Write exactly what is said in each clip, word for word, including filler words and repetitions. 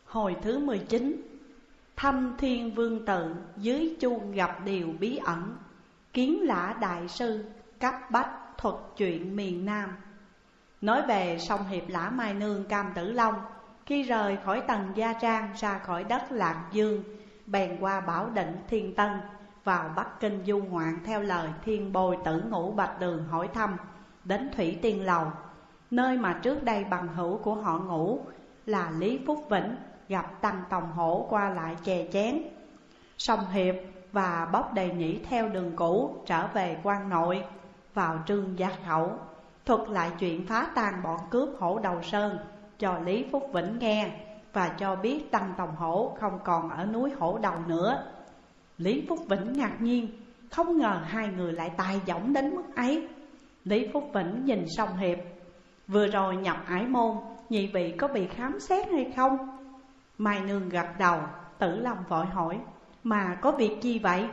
Hồi thứ mười chín. Thăm Thiên Vương Tự, dưới chuông gặp điều bí ẩn. Kiến Lã đại sư cấp bách thuật chuyện miền Nam. Nói về song hiệp Lã Mai Nương Cam Tử Long, khi rời khỏi Tần Gia Trang ra khỏi đất Lạc Dương, bèn qua Bảo Định Thiên Tân, vào Bắc Kinh du ngoạn theo lời Thiên Bồi Tử Ngũ Bạch Đường hỏi thăm, đến Thủy Tiên Lầu, nơi mà trước đây bằng hữu của họ Ngũ là Lý Phúc Vĩnh gặp Tăng Tòng Hổ qua lại chè chén. Song hiệp và Bóc Đầy Nhĩ theo đường cũ trở về quan nội, vào Trương Gia Khẩu, thuật lại chuyện phá tan bọn cướp Hổ Đầu Sơn cho Lý Phúc Vĩnh nghe, và cho biết Tăng Tòng Hổ không còn ở núi Hổ Đầu nữa. Lý Phúc Vĩnh ngạc nhiên, không ngờ hai người lại tài giọng đến mức ấy. Lý Phúc Vĩnh nhìn song hiệp: vừa rồi nhập ải môn, nhị vị có bị khám xét hay không? Mai Nương gật đầu. Tử Long vội hỏi: mà có việc chi vậy?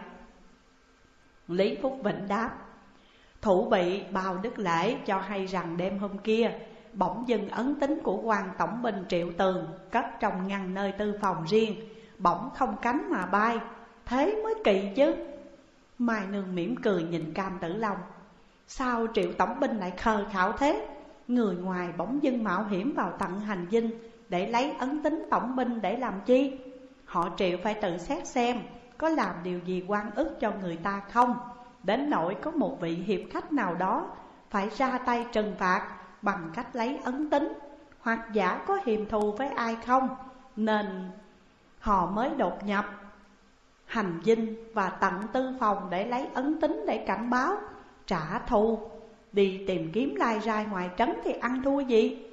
Lý Phúc Vĩnh đáp: thủ bị Bao Đức Lễ cho hay rằng đêm hôm kia, bỗng dưng ấn tín của quan tổng binh Triệu Tường cất trong ngăn nơi tư phòng riêng, bỗng không cánh mà bay, thế mới kỳ chứ. Mai Nương mỉm cười nhìn Cam Tử Long: sao Triệu tổng binh lại khờ khạo thế? Người ngoài bỗng dưng mạo hiểm vào tận hành dinh để lấy ấn tín tổng binh để làm chi? Họ Triệu phải tự xét xem có làm điều gì oan ức cho người ta không, đến nỗi có một vị hiệp khách nào đó phải ra tay trừng phạt bằng cách lấy ấn tín, hoặc giả có hiềm thù với ai không, nên họ mới đột nhập hành dinh và tận tư phòng để lấy ấn tín để cảnh báo trả thù. Đi tìm kiếm lai rai ngoài trấn thì ăn thua gì?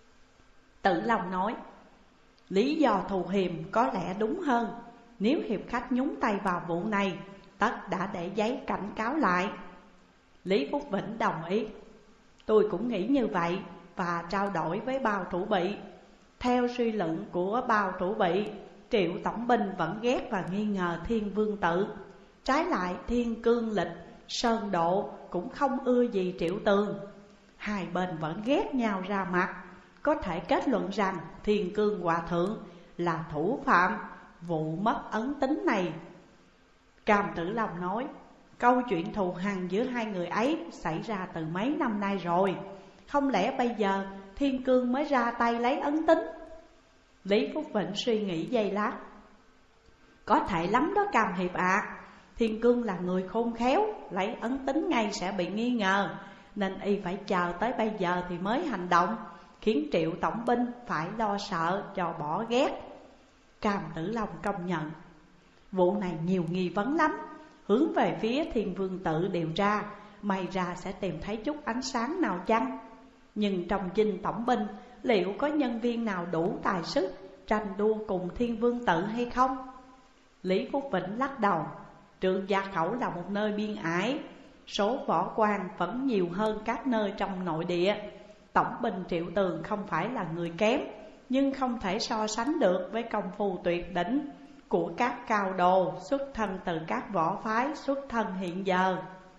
Tử Long nói: lý do thù hiềm có lẽ đúng hơn. Nếu hiệp khách nhúng tay vào vụ này, tất đã để giấy cảnh cáo lại. Lý Phúc Vĩnh đồng ý: tôi cũng nghĩ như vậy, và trao đổi với Bao thủ bị. Theo suy luận của Bao thủ bị, Triệu tổng binh vẫn ghét và nghi ngờ Thiên Vương Tự. Trái lại Thiên Cương Lịch, Sơn Độ cũng không ưa gì Triệu Tường. Hai bên vẫn ghét nhau ra mặt. Có thể kết luận rằng Thiên Cương Hòa Thượng là thủ phạm vụ mất ấn tín này. Cam Tử Long nói: câu chuyện thù hằn giữa hai người ấy xảy ra từ mấy năm nay rồi, không lẽ bây giờ Thiên Cương mới ra tay lấy ấn tín? Lý Phúc Vĩnh suy nghĩ giây lát: có thể lắm đó Cam hiệp ạ. à. Thiên Cương là người khôn khéo, lấy ấn tín ngay sẽ bị nghi ngờ, nên y phải chờ tới bây giờ thì mới hành động, khiến Triệu tổng binh phải lo sợ cho bỏ ghét. Cam Tử Long công nhận: vụ này nhiều nghi vấn lắm, hướng về phía Thiên Vương Tự điều tra, may ra sẽ tìm thấy chút ánh sáng nào chăng? Nhưng trong dinh tổng binh, liệu có nhân viên nào đủ tài sức tranh đua cùng Thiên Vương Tự hay không? Lý Phúc Vĩnh lắc đầu: Trương Gia Khẩu là một nơi biên ải, số võ quan vẫn nhiều hơn các nơi trong nội địa. Tổng binh Triệu Tường không phải là người kém, nhưng không thể so sánh được với công phu tuyệt đỉnh của các cao đồ xuất thân từ các võ phái xuất thân hiện giờ.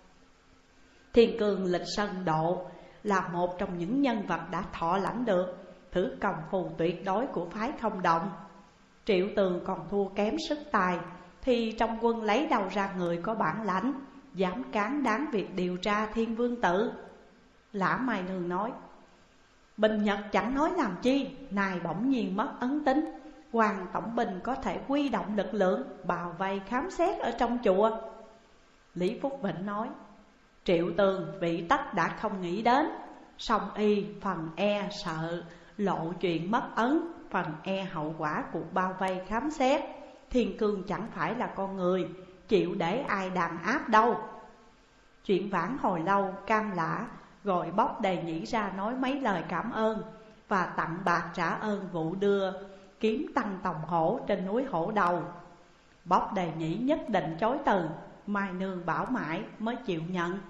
Thiên Cương Lịch Sơn Độ là một trong những nhân vật đã thọ lãnh được thứ công phu tuyệt đối của phái Không Động. Triệu Tường còn thua kém sức tài, thì trong quân lấy đâu ra người có bản lãnh dám cán đáng việc điều tra Thiên Vương Tự? Lã Mai Nương nói: Bình Nhật chẳng nói làm chi, nay bỗng nhiên mất ấn tín, Hoàng tổng binh có thể huy động lực lượng bao vây khám xét ở trong chùa. Lý Phúc Vĩnh nói: Triệu Tường vị tất đã không nghĩ đến, song y phần e sợ lộ chuyện mất ấn, phần e hậu quả cuộc bao vây khám xét. Thiên Cương chẳng phải là con người chịu để ai đàn áp đâu. Chuyện vãn hồi lâu, Cam Lã gọi Bóc Đầy Nhĩ ra nói mấy lời cảm ơn và tặng bạc trả ơn vụ đưa kiếm Tăng Tòng Hổ trên núi Hổ Đầu. Bóc Đầy Nhĩ nhất định chối từ, Mai Nương bảo mãi mới chịu nhận.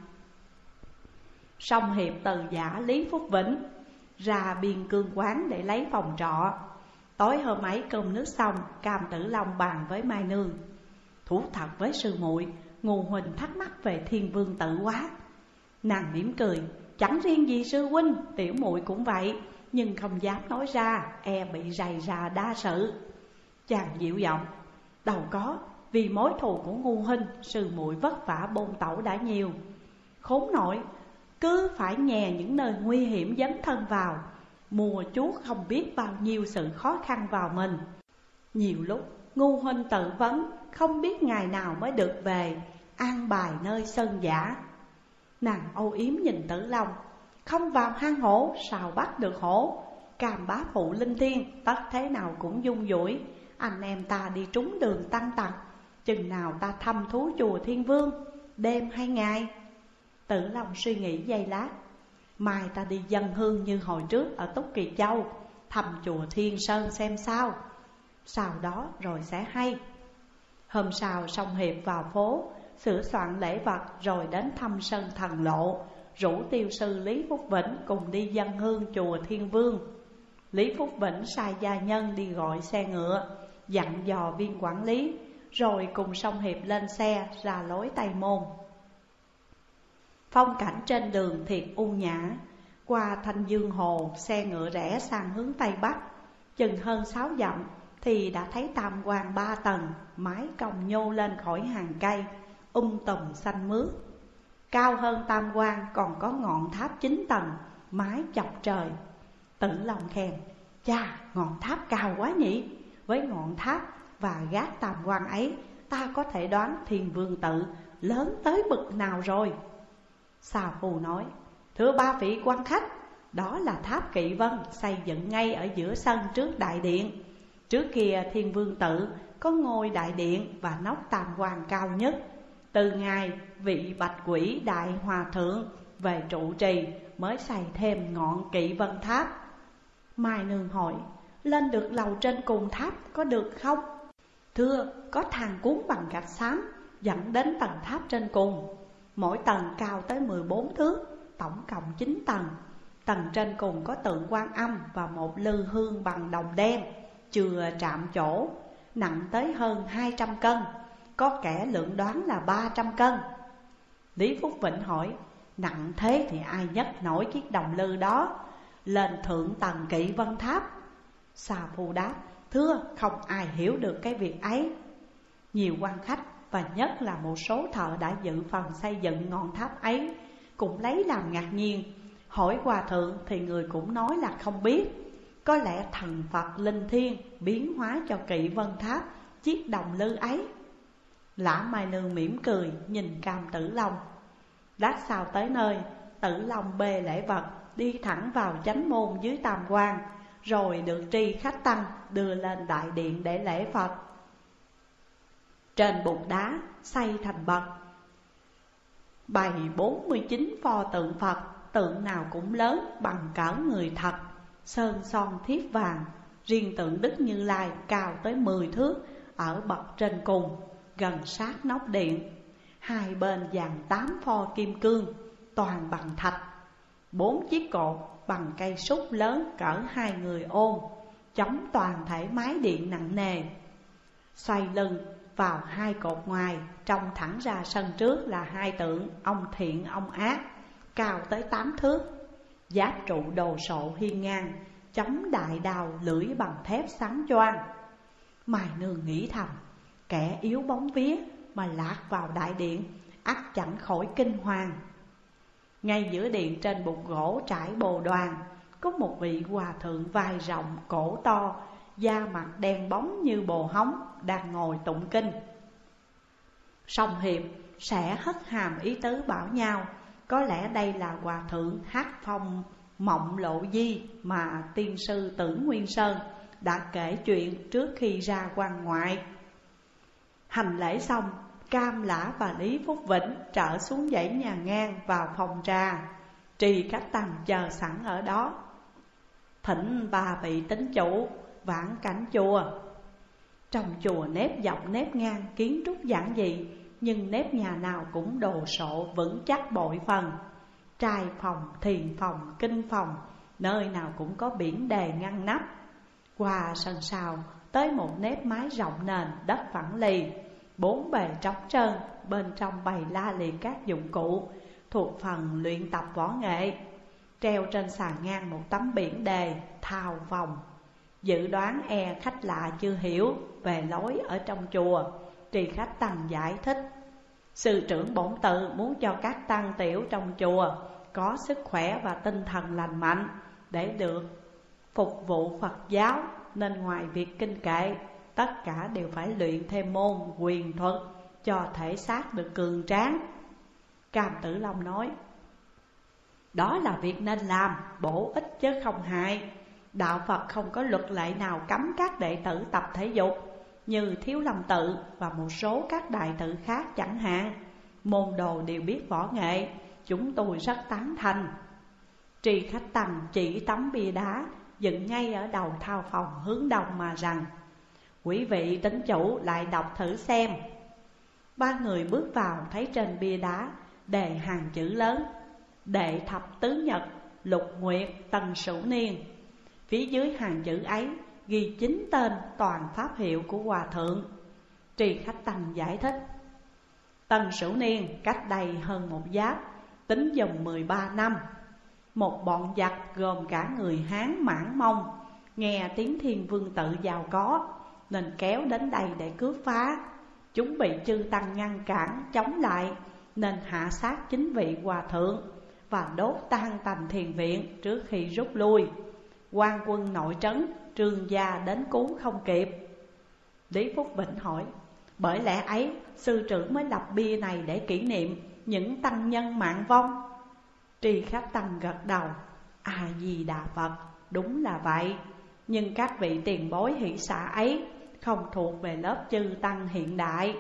Song hiệp từ giả Lý Phúc Vĩnh ra Biên Cương quán để lấy phòng trọ. Tối hôm ấy cơm nước xong, Cam Tử Long bàn với Mai Nương: Thú thật với sư muội, Ngô huynh thắc mắc về Thiên Vương Tự quá. Nàng mỉm cười: Chẳng riêng gì sư huynh, tiểu muội cũng vậy. nhưng không dám nói ra, e bị rầy rà đa sự. Chàng dịu giọng: đâu có, vì mối thù của ngu huynh, sư muội vất vả bôn tẩu đã nhiều. Khốn nội, cứ phải nhè những nơi nguy hiểm dấn thân vào, mùa chuốt không biết bao nhiêu sự khó khăn vào mình. Nhiều lúc ngu huynh tự vấn, không biết ngày nào mới được về, an bài nơi sơn giả. Nàng âu yếm nhìn Tử Long: không vào hang hổ, sao bắt được hổ? Cam bá phụ linh thiên, tất thế nào cũng dung dũi. Anh em ta đi trúng đường tăng tặc, chừng nào ta thăm thú chùa Thiên Vương, đêm hay ngày? Tử Long suy nghĩ giây lát: mai ta đi dâng hương như hồi trước ở Túc Kỳ Châu, thăm chùa Thiên Sơn xem sao, sau đó rồi sẽ hay. Hôm sau Song Hiệp vào phố, sửa soạn lễ vật rồi đến thăm sân Thần Lộ, rủ tiêu sư Lý Phúc Vĩnh cùng đi dâng hương chùa Thiên Vương. Lý Phúc Vĩnh sai gia nhân đi gọi xe ngựa, dặn dò viên quản lý, rồi cùng Song Hiệp lên xe ra lối Tây Môn. Phong cảnh trên đường thiệt u nhã. Qua Thanh Dương Hồ, xe ngựa rẽ sang hướng Tây Bắc. Chừng hơn sáu dặm thì đã thấy tam quan ba tầng, mái cong nhô lên khỏi hàng cây um tùm xanh mướt. Cao hơn tam quan còn có ngọn tháp chín tầng, mái chọc trời. Tử Long khen: chà, ngọn tháp cao quá nhỉ. Với ngọn tháp và gác tam quan ấy, ta có thể đoán Thiên Vương tự lớn tới bực nào rồi. Xà Phù nói: thưa ba vị quan khách, đó là tháp Kỵ Vân xây dựng ngay ở giữa sân trước đại điện. Trước kia Thiên Vương tự có ngôi đại điện và nóc tam quan cao nhất. Từ ngày vị Bạch Quỷ Đại Hòa Thượng về trụ trì mới xây thêm ngọn Kỵ Vân tháp. Mai Nương hỏi: lên được lầu trên cùng tháp có được không? Thưa, có thang cuốn bằng gạch xám dẫn đến tầng tháp trên cùng. Mỗi tầng cao tới mười bốn thước, tổng cộng chín tầng. Tầng trên cùng có tượng Quan Âm và một lư hương bằng đồng đen, chừa chạm chỗ, nặng tới hơn hai trăm cân. Có kẻ lượng đoán là ba trăm cân. Lý Phúc Vĩnh hỏi: nặng thế thì ai nhấc nổi chiếc đồng lư đó lên thượng tầng Kỵ Vân tháp? Xà Phù đáp: thưa, không ai hiểu được cái việc ấy. Nhiều quan khách và nhất là một số thợ đã dự phần xây dựng ngọn tháp ấy cũng lấy làm ngạc nhiên. Hỏi hòa thượng thì người cũng nói là không biết. Có lẽ thần Phật linh thiêng biến hóa cho Kỵ Vân tháp chiếc đồng lư ấy. Lã Mai Nương mỉm cười nhìn Cam Tử Long. Lát sau tới nơi, Tử Long bê lễ vật đi thẳng vào chánh môn dưới tam quan, rồi được tri khách tăng đưa lên đại điện để lễ Phật. Trên bục đá xây thành bậc, bày bốn mươi chín pho tượng Phật, tượng nào cũng lớn bằng cỡ người thật, sơn son thiếp vàng. Riêng tượng Đức Như Lai cao tới mười thước ở bậc trên cùng, gần sát nóc điện. Hai bên dàn tám pho kim cương, toàn bằng thạch. Bốn chiếc cột bằng cây súc lớn cỡ hai người ôm, chống toàn thể mái điện nặng nề. Xoay lưng vào hai cột ngoài, trông thẳng ra sân trước là hai tượng ông thiện ông ác, cao tới tám thước. Giáp trụ đồ sộ hiên ngang, chống đại đao lưỡi bằng thép sáng choang. Mai Nương nghĩ thầm: kẻ yếu bóng vía mà lạc vào đại điện, ắt chẳng khỏi kinh hoàng. Ngay giữa điện trên bục gỗ trải bồ đoàn, có một vị hòa thượng vai rộng cổ to, da mặt đen bóng như bồ hóng, đang ngồi tụng kinh. Song Hiệp sẽ hất hàm ý tứ bảo nhau, có lẽ đây là hòa thượng Hát Phong Mộng Lộ Di mà tiên sư Tưởng Nguyên Sơn đã kể chuyện trước khi ra quan ngoại. Hành lễ xong, Cam Lã và Lý Phúc Vĩnh trở xuống dãy nhà ngang vào phòng trà. Trì khách tăng chờ sẵn ở đó. Thỉnh ba vị tín chủ vãn cảnh chùa. Trong chùa nếp dọc nếp ngang, kiến trúc giản dị, nhưng nếp nhà nào cũng đồ sộ vững chắc bội phần. Trai phòng, thiền phòng, kinh phòng, nơi nào cũng có biển đề ngăn nắp. Qua sân sau tới một nếp mái rộng nền đất phẳng lì, bốn bề trống trơn, bên trong bày la liệt các dụng cụ thuộc phần luyện tập võ nghệ. treo trên sàn ngang một tấm biển đề thao vòng. Dự đoán e khách lạ chưa hiểu về lối ở trong chùa, Trì Khách Tăng giải thích: sư trưởng bổn tự muốn cho các tăng tiểu trong chùa có sức khỏe và tinh thần lành mạnh để được phục vụ Phật giáo, nên ngoài việc kinh kệ, tất cả đều phải luyện thêm môn quyền thuật cho thể xác được cường tráng. Cam Tử Long nói: đó là việc nên làm, bổ ích chứ không hại. Đạo Phật không có luật lệ nào cấm các đệ tử tập thể dục, như Thiếu Lâm Tự và một số các đại tự khác chẳng hạn. Môn đồ đều biết võ nghệ, chúng tôi rất tán thành. Trì Khách Tăng chỉ tấm bia đá dựng ngay ở đầu thao phòng hướng đông mà rằng: quý vị tín chủ lại đọc thử xem. Ba người bước vào thấy trên bia đá đề hàng chữ lớn: Đệ Thập Tứ Nhật, Lục Nguyệt, Tần Sửu Niên. Phía dưới hàng chữ ấy ghi chính tên toàn pháp hiệu của Hòa Thượng. Trì Khách Tăng giải thích: Tần Sửu Niên cách đây hơn một giáp, tính dòng mười ba năm. Một bọn giặc gồm cả người Hán, Mãn, Mông nghe tiếng Thiên Vương Tự giàu có nên kéo đến đây để cướp phá. Chúng bị chư tăng ngăn cản chống lại nên hạ sát chính vị Hòa Thượng và đốt tan tành thiền viện trước khi rút lui. Quan quân nội trấn Trương gia đến cứu không kịp. Lý Phúc Vĩnh hỏi: bởi lẽ ấy sư trưởng mới lập bia này để kỷ niệm những tăng nhân mạng vong? Trì Khách Tăng gật đầu: A Di Đà Phật, đúng là vậy. Nhưng các vị tiền bối hỷ xả ấy không thuộc về lớp chư tăng hiện đại.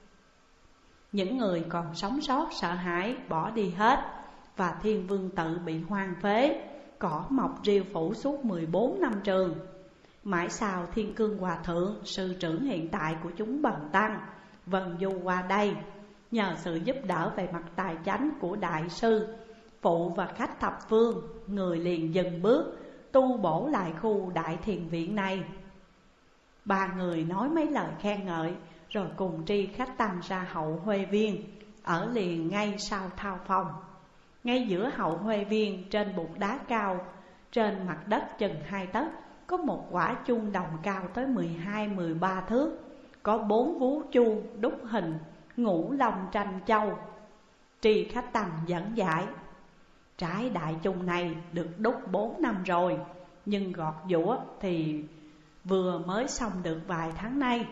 Những người còn sống sót sợ hãi bỏ đi hết, và Thiên Vương Tự bị hoang phế, cỏ mọc rêu phủ suốt mười bốn năm trường. Mãi sau Thiên Cương Hòa Thượng, sư trưởng hiện tại của chúng bần tăng, vần du qua đây. Nhờ sự giúp đỡ về mặt tài chánh của đại sư, phụ và khách thập phương, người liền dừng bước tu bổ lại khu đại thiền viện này. Ba người nói mấy lời khen ngợi rồi cùng Tri Khách Tăng ra hậu Huệ Viên, ở liền ngay sau thao phòng. Ngay giữa hậu Huệ Viên, trên bục đá cao, trên mặt đất chừng hai tấc, có một quả chuông đồng cao tới mười hai mười ba thước, có bốn vú chuông đúc hình ngũ long tranh châu. Tri Khách Tăng dẫn giải: trái đại chuông này được đúc bốn năm rồi, nhưng gọt giũa thì vừa mới xong được vài tháng nay.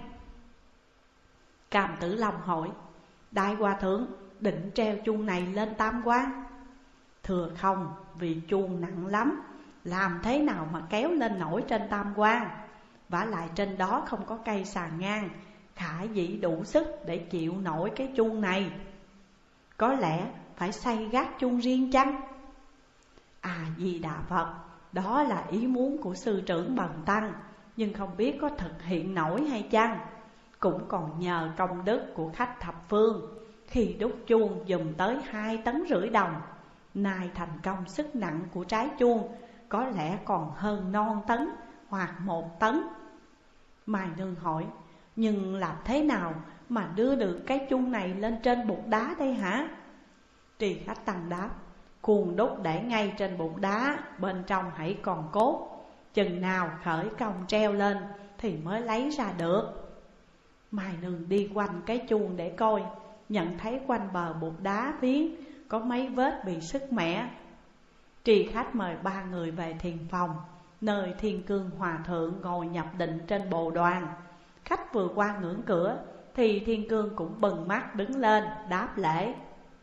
Cam Tử Long hỏi: Đại Hòa Thượng định treo chuông này lên Tam Quan? Thưa không, vì chuông nặng lắm, làm thế nào mà kéo lên nổi trên Tam Quan? Vả lại trên đó không có cây sàn ngang khả dĩ đủ sức để chịu nổi cái chuông này. Có lẽ phải xây gác chuông riêng chăng? À Di Đà Phật, đó là ý muốn của sư trưởng bần tăng, nhưng không biết có thực hiện nổi hay chăng. Cũng còn nhờ công đức của khách thập phương, khi đúc chuông dùng tới hai tấn rưỡi đồng. Nay thành công sức nặng của trái chuông có lẽ còn hơn non tấn hoặc một tấn. Mai Nương hỏi: nhưng làm thế nào mà đưa được cái chuông này lên trên bục đá đây hả? Trì Khách Tăng đáp: khuôn đúc để ngay trên bục đá, bên trong hãy còn cốt. Chừng nào khởi công treo lên thì mới lấy ra được. Mai Nương đi quanh cái chuông để coi, nhận thấy quanh bờ bục đá viếng có mấy vết bị sứt mẻ. Trì Khách mời ba người về thiền phòng, nơi Thiên Cương Hòa Thượng ngồi nhập định trên bồ đoàn. Khách vừa qua ngưỡng cửa thì Thiên Cương cũng bừng mắt đứng lên đáp lễ.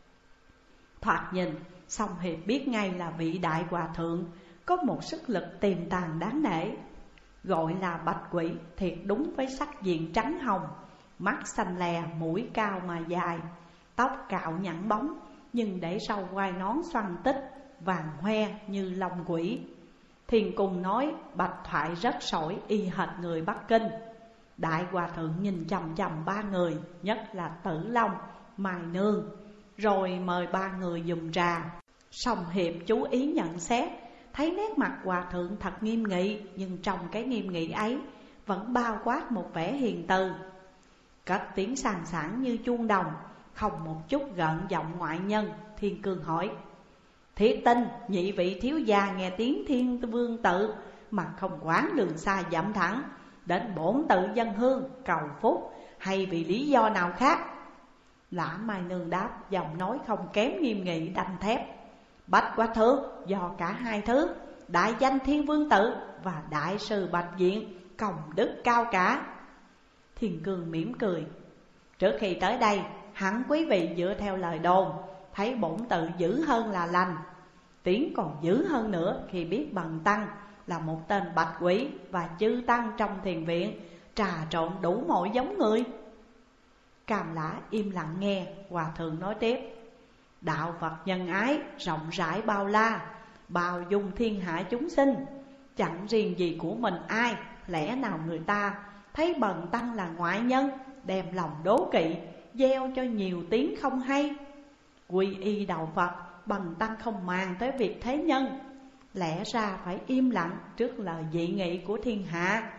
Thoạt nhìn, Song Hiệp biết ngay là vị Đại Hòa Thượng có một sức lực tiềm tàng đáng nể. Gọi là bạch quỷ thiệt đúng với sắc diện trắng hồng, mắt xanh lè, mũi cao mà dài, tóc cạo nhẵn bóng, nhưng để râu quai nón xoăn tích, vàng hoe như lông quỷ. Thiên Cung nói bạch thoại rất sỏi y hệt người Bắc Kinh. Đại Hòa Thượng nhìn chằm chằm ba người, nhất là Tử Long, Mai Nương, rồi mời ba người dùng trà. Song Hiệp chú ý nhận xét, thấy nét mặt Hòa Thượng thật nghiêm nghị, nhưng trong cái nghiêm nghị ấy vẫn bao quát một vẻ hiền từ. Cất tiếng sàn sảng như chuông đồng, không một chút gợn giọng ngoại nhân. Thiên Cương hỏi: Thiết tin nhị vị thiếu gia nghe tiếng Thiên Vương tự mà không quán đường xa dậm thẳng đến bổn tự dân hương cầu phúc, hay vì lý do nào khác? Lã Mai Nương đáp, giọng nói không kém nghiêm nghị đanh thép: Bạch Quá Thượng, do cả hai thứ, đại danh Thiên Vương tự và đại sư Bạch Diện công đức cao cả. Thiên Cương mỉm cười: Trước khi tới đây, hẳn quý vị dựa theo lời đồn, thấy bổn tự dữ hơn là lành. Tiếng còn dữ hơn nữa khi biết Bần tăng là một tên bạch quỷ và chư tăng trong thiền viện trà trộn đủ mọi giống người. Cam Lã im lặng nghe. Hòa thượng nói tiếp: Đạo Phật nhân ái rộng rãi bao la, bao dung thiên hạ chúng sinh, chẳng riêng gì của mình ai. Lẽ nào người ta thấy Bần tăng là ngoại nhân, đem lòng đố kỵ, gieo cho nhiều tiếng không hay. Quy y đạo Phật, Bần tăng không màng tới việc thế nhân, lẽ ra phải im lặng trước lời dị nghị của thiên hạ.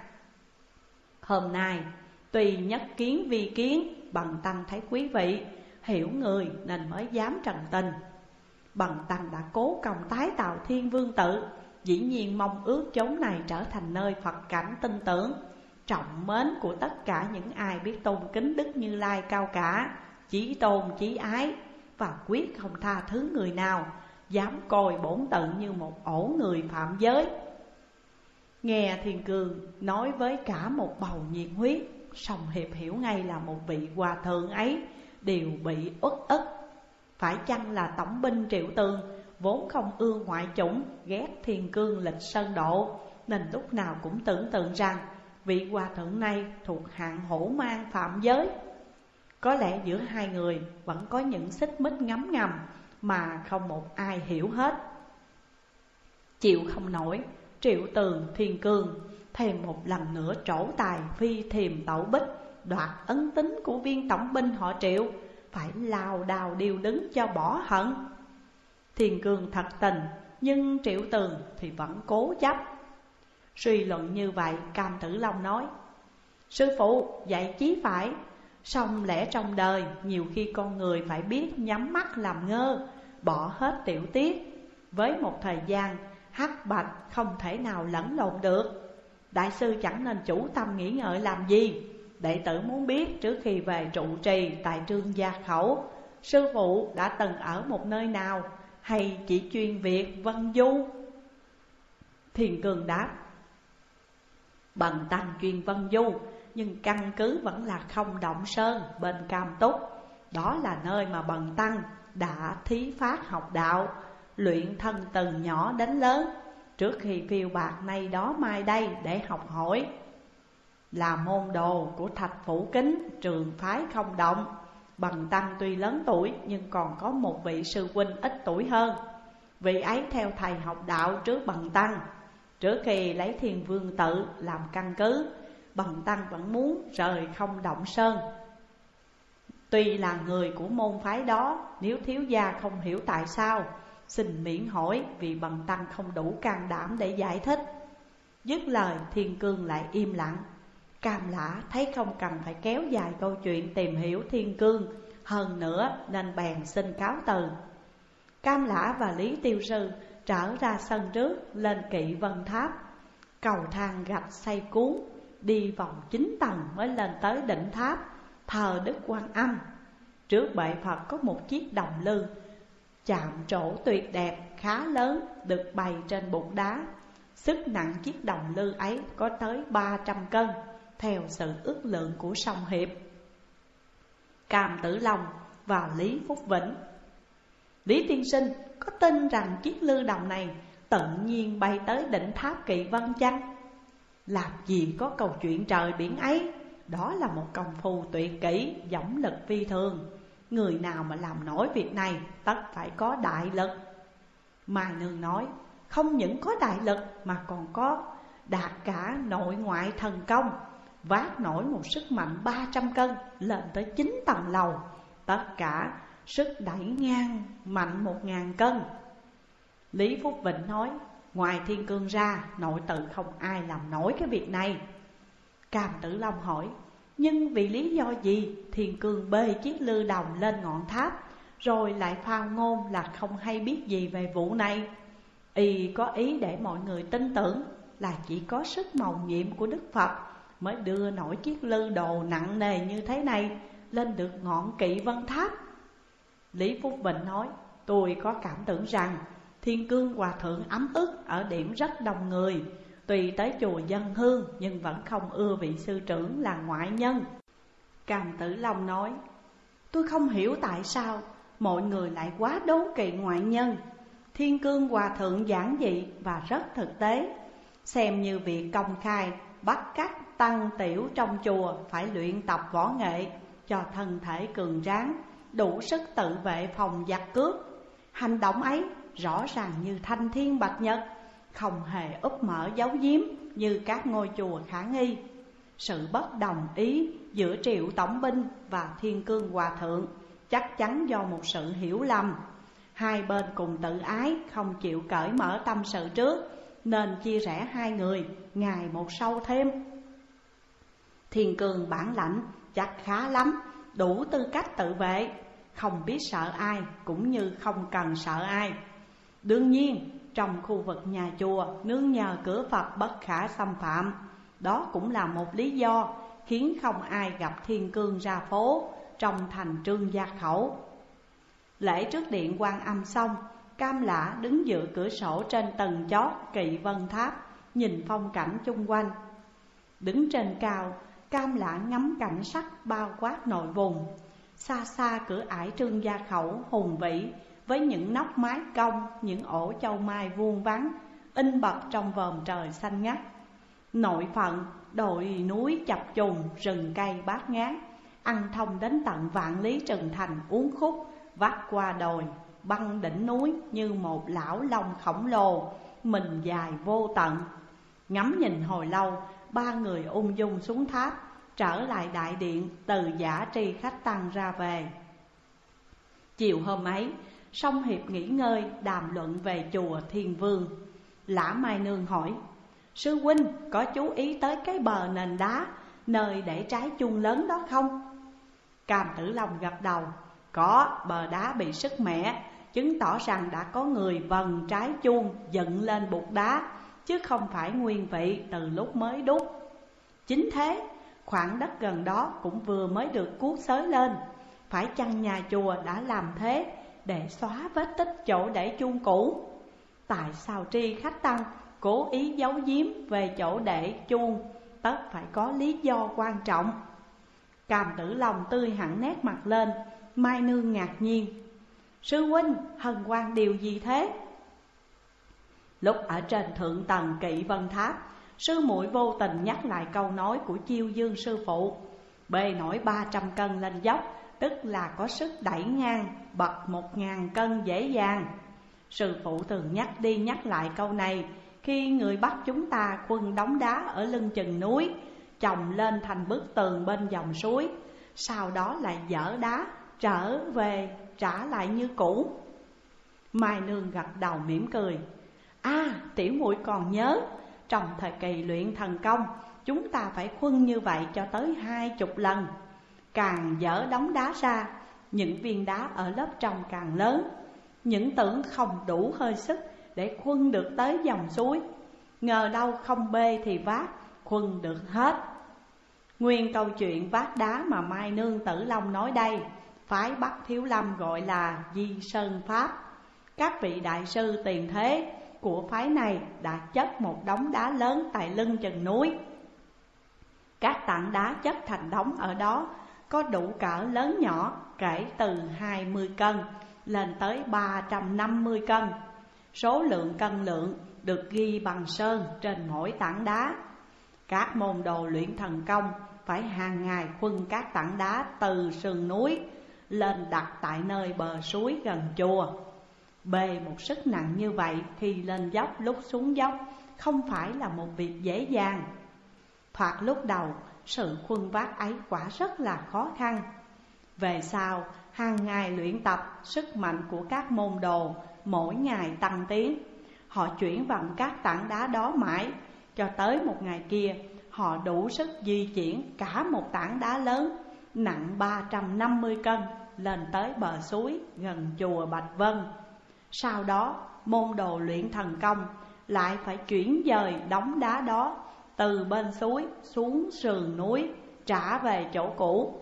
Hôm nay tùy nhất kiến vi kiến, Bần tăng thấy quý vị hiểu người nên mới dám trần tình. Bần tăng đã cố công tái tạo Thiên Vương tự, dĩ nhiên mong ước chốn này trở thành nơi Phật cảnh tin tưởng, trọng mến của tất cả những ai biết tôn kính Đức Như Lai cao cả, chí tôn chí ái, và quyết không tha thứ người nào dám coi bổn tự như một ổ người phạm giới. Nghe Thiên Cương nói với cả một bầu nhiệt huyết, Song Hiệp hiểu ngay là một vị hòa thượng ấy đều bị uất ức. Phải chăng là tổng binh Triệu Tường vốn không ưa ngoại chủng, ghét Thiên Cương lịch sơn độ, nên lúc nào cũng tưởng tượng rằng vị hòa thượng này thuộc hạng hổ mang phạm giới. Có lẽ giữa hai người vẫn có những xích mích ngấm ngầm mà không một ai hiểu hết. Chịu không nổi, Triệu Tường Thiên Cương thêm một lần nữa trổ tài phi thiềm tẩu bích, đoạt ấn tính của viên tổng binh họ Triệu, phải lao đào điều đứng cho bỏ hận. Thiên Cương thật tình, nhưng Triệu Tường thì vẫn cố chấp. Suy luận như vậy, Cam Tử Long nói: Sư phụ dạy chí phải, song lẽ trong đời nhiều khi con người phải biết nhắm mắt làm ngơ, bỏ hết tiểu tiết. Với một thời gian, hắc bạch không thể nào lẫn lộn được. Đại sư chẳng nên chủ tâm nghĩ ngợi làm gì. Đệ tử muốn biết trước khi về trụ trì tại Trương Gia Khẩu, sư phụ đã từng ở một nơi nào, hay chỉ chuyên việc vân du? Thiên Cương đáp: Bần tăng chuyên vân du, nhưng căn cứ vẫn là Không Động Sơn bên Cam Túc. Đó là nơi mà bần tăng đã thí phát học đạo, luyện thân từ nhỏ đến lớn, trước khi phiêu bạc nay đó mai đây để học hỏi. Là môn đồ của Thạch Phủ Kính, trường phái Không Động, bần tăng tuy lớn tuổi nhưng còn có một vị sư huynh ít tuổi hơn. Vị ấy theo thầy học đạo trước bần tăng. Trước khi lấy Thiên Vương tự làm căn cứ, bần tăng vẫn muốn rời Không Động Sơn. Tuy là người của môn phái đó, nếu thiếu gia không hiểu tại sao, xin miễn hỏi, vì bần tăng không đủ can đảm để giải thích. Dứt lời, Thiên Cương lại im lặng. Cam Lã thấy không cần phải kéo dài câu chuyện tìm hiểu Thiên Cương hơn nữa, nên bèn xin cáo từ. Cam Lã và Lý Tiêu Sư trở ra sân trước, lên Kỵ Vân Tháp. Cầu thang gạch xây cuốn, đi vòng chín tầng mới lên tới đỉnh tháp thờ Đức Quan Âm. Trước bệ Phật có một chiếc đồng lư chạm trổ tuyệt đẹp khá lớn, được bày trên bục đá. Sức nặng chiếc đồng lư ấy có tới ba trăm cân, theo sự ước lượng của Song Hiệp, Cam Tử Long và Lý Phúc Vĩnh. Lý tiên sinh có tin rằng chiếc lư đồng này tự nhiên bay tới đỉnh tháp Kỵ Vân chăng? Làm gì có câu chuyện trời biển ấy. Đó là một công phu tuyệt kỹ, dũng lực phi thường. Người nào mà làm nổi việc này tất phải có đại lực. Mai Nương nói: Không những có đại lực mà còn có đạt cả nội ngoại thần công, vác nổi một sức mạnh ba trăm cân lên tới chín tầng lầu. Tất cả sức đẩy ngang mạnh một ngàn cân. Lý Phúc Vĩnh nói: Ngoài Thiên Cương ra, nội tự không ai làm nổi cái việc này. Cam Tử Long hỏi: Nhưng vì lý do gì Thiên Cương bê chiếc lư đồng lên ngọn tháp, rồi lại phao ngôn là không hay biết gì về vụ này. Y có ý để mọi người tin tưởng là chỉ có sức mầu nhiệm của Đức Phật mới đưa nổi chiếc lư đồ nặng nề như thế này lên được ngọn Kỵ Vân Tháp. Lý Phúc Bình nói: tôi có cảm tưởng rằng Thiên Cương Hòa Thượng ấm ức ở điểm rất đông người, tùy tới chùa dân hương nhưng vẫn không ưa vị sư trưởng là ngoại nhân. Cam Tử Long nói: tôi không hiểu tại sao mọi người lại quá đố kỵ ngoại nhân. Thiên Cương Hòa Thượng giản dị và rất thực tế, xem như việc công khai bắt các tăng tiểu trong chùa phải luyện tập võ nghệ cho thân thể cường tráng, đủ sức tự vệ phòng giặc cướp. Hành động ấy rõ ràng như thanh thiên bạch nhật, không hề úp mở giấu giếm như các ngôi chùa khả nghi. Sự bất đồng ý giữa Triệu Tổng binh và Thiên Cương Hòa Thượng chắc chắn do một sự hiểu lầm. Hai bên cùng tự ái, không chịu cởi mở tâm sự trước, nên chia rẽ hai người ngày một sâu thêm. Thiên Cương bản lãnh chắc khá lắm, đủ tư cách tự vệ, không biết sợ ai cũng như không cần sợ ai. Đương nhiên trong khu vực nhà chùa nương nhờ cửa Phật bất khả xâm phạm, đó cũng là một lý do khiến không ai gặp Thiên Cương ra phố trong thành Trương Gia Khẩu. Lễ trước điện Quan Âm xong, Cam Lã đứng giữa cửa sổ trên tầng chót Kỵ Vân Tháp, nhìn phong cảnh chung quanh. Đứng trên cao, Cam Lã ngắm cảnh sắc bao quát nội vùng. Xa xa cửa ải Trương Gia Khẩu hùng vĩ, với những nóc mái cong, những ổ châu mai vuông vắn in bật trong vòm trời xanh ngắt. Nội phận đồi núi chập trùng, rừng cây bát ngát, ăn thông đến tận vạn lý Trừng Thành uốn khúc, vắt qua đồi băng đỉnh núi như một lão long khổng lồ, mình dài vô tận. Ngắm nhìn hồi lâu, ba người ung dung xuống tháp, trở lại đại điện từ giả tri khách tăng ra về. Chiều hôm ấy, Song Hiệp nghỉ ngơi đàm luận về chùa Thiên Vương. Lã Mai Nương hỏi: sư huynh có chú ý tới cái bờ nền đá nơi để trái chuông lớn đó không? Cam Tử Long gật đầu: có, bờ đá bị sứt mẻ, chứng tỏ rằng đã có người vần trái chuông dựng lên bục đá, chứ không phải nguyên vị từ lúc mới đúc. Chính thế, khoảng đất gần đó cũng vừa mới được cuốc xới lên. Phải chăng nhà chùa đã làm thế để xóa vết tích chỗ để chuông cũ? Tại sao tri khách tăng cố ý giấu giếm về chỗ để chuông? Tất phải có lý do quan trọng. Cam Tử Long tươi hẳn nét mặt lên. Mai Nương ngạc nhiên: sư huynh hân hoan điều gì thế? Lúc ở trên thượng tầng Kỵ Vân Tháp, sư muội vô tình nhắc lại câu nói của Chiêu Dương sư phụ: bê nổi ba trăm cân lên dốc, tức là có sức đẩy ngang bật một ngàn cân dễ dàng. Sư phụ thường nhắc đi nhắc lại câu này khi người bắt chúng ta khuân đống đá ở lưng chừng núi, chồng lên thành bức tường bên dòng suối, sau đó lại dỡ đá trở về trả lại như cũ. Mai Nương gật đầu mỉm cười: à, tiểu muội còn nhớ, trong thời kỳ luyện thần công, chúng ta phải khuân như vậy cho tới hai chục lần. Càng dỡ đống đá ra, những viên đá ở lớp trong càng lớn. Những tưởng không đủ hơi sức để khuân được tới dòng suối, ngờ đâu không bê thì vác, khuân được hết. Nguyên câu chuyện vác đá mà Mai Nương Tử Long nói đây, phái Bắc Thiếu Lâm gọi là Di Sơn Pháp. Các vị đại sư tiền thế của phái này đã chất một đống đá lớn tại lưng chừng núi. Các tảng đá chất thành đống ở đó có đủ cỡ lớn nhỏ, kể từ hai mươi cân lên tới ba trăm năm mươi cân. Số lượng cân lượng được ghi bằng sơn trên mỗi tảng đá. Các môn đồ luyện thần công phải hàng ngày khuân các tảng đá từ sườn núi lên đặt tại nơi bờ suối gần chùa. Bê một sức nặng như vậy khi lên dốc lúc xuống dốc không phải là một việc dễ dàng. Thoạt lúc đầu, sự khuân vác ấy quả rất là khó khăn. Về sau, hàng ngày luyện tập, sức mạnh của các môn đồ mỗi ngày tăng tiến. Họ chuyển vận các tảng đá đó mãi, cho tới một ngày kia họ đủ sức di chuyển cả một tảng đá lớn nặng ba trăm năm mươi cân lên tới bờ suối gần chùa Bạch Vân. Sau đó môn đồ luyện thần công lại phải chuyển dời đống đá đó từ bên suối xuống sườn núi trả về chỗ cũ.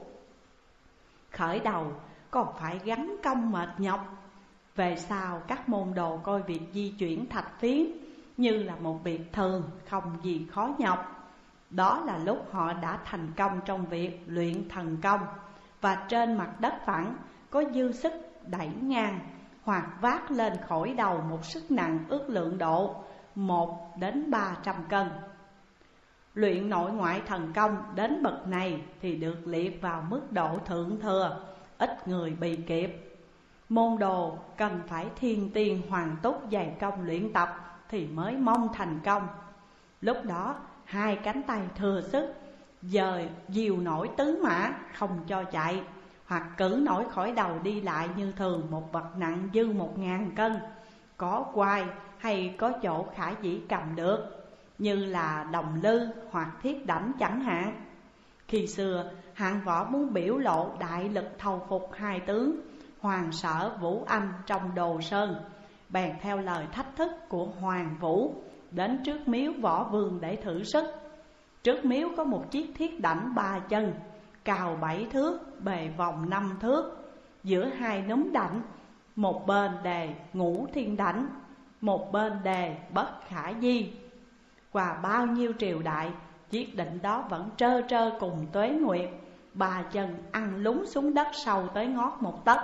Khởi đầu còn phải gắn công mệt nhọc. Về sau các môn đồ coi việc di chuyển thạch phiến như là một việc thường, không gì khó nhọc. Đó là lúc họ đã thành công trong việc luyện thần công, và trên mặt đất phẳng có dư sức đẩy ngang hoặc vác lên khỏi đầu một sức nặng ước lượng độ một đến ba trăm cân. Luyện nội ngoại thần công đến bậc này thì được liệt vào mức độ thượng thừa, ít người bị kịp. Môn đồ cần phải thiên tiên hoàn túc dày công luyện tập thì mới mong thành công. Lúc đó hai cánh tay thừa sức, dời dìu nổi tứ mã không cho chạy, hoặc cử nổi khỏi đầu đi lại như thường một vật nặng dư một ngàn cân, có quai hay có chỗ khả dĩ cầm được, như là đồng lư hoặc thiết đảnh chẳng hạn. Khi xưa hạng võ muốn biểu lộ đại lực thầu phục hai tướng Hoàng Sở Vũ Anh trong Đồ Sơn, bèn theo lời thách thức của Hoàng Vũ đến trước miếu Võ Vương để thử sức. Trước miếu có một chiếc thiết đảnh ba chân, cao bảy thước, bề vòng năm thước. Giữa hai núm đảnh, một bên đề Ngũ Thiên Đảnh, một bên đề Bất Khả Di. Qua bao nhiêu triều đại, chiếc đỉnh đó vẫn trơ trơ cùng tuế nguyệt, ba chân ăn lún xuống đất sâu tới ngót một tấc.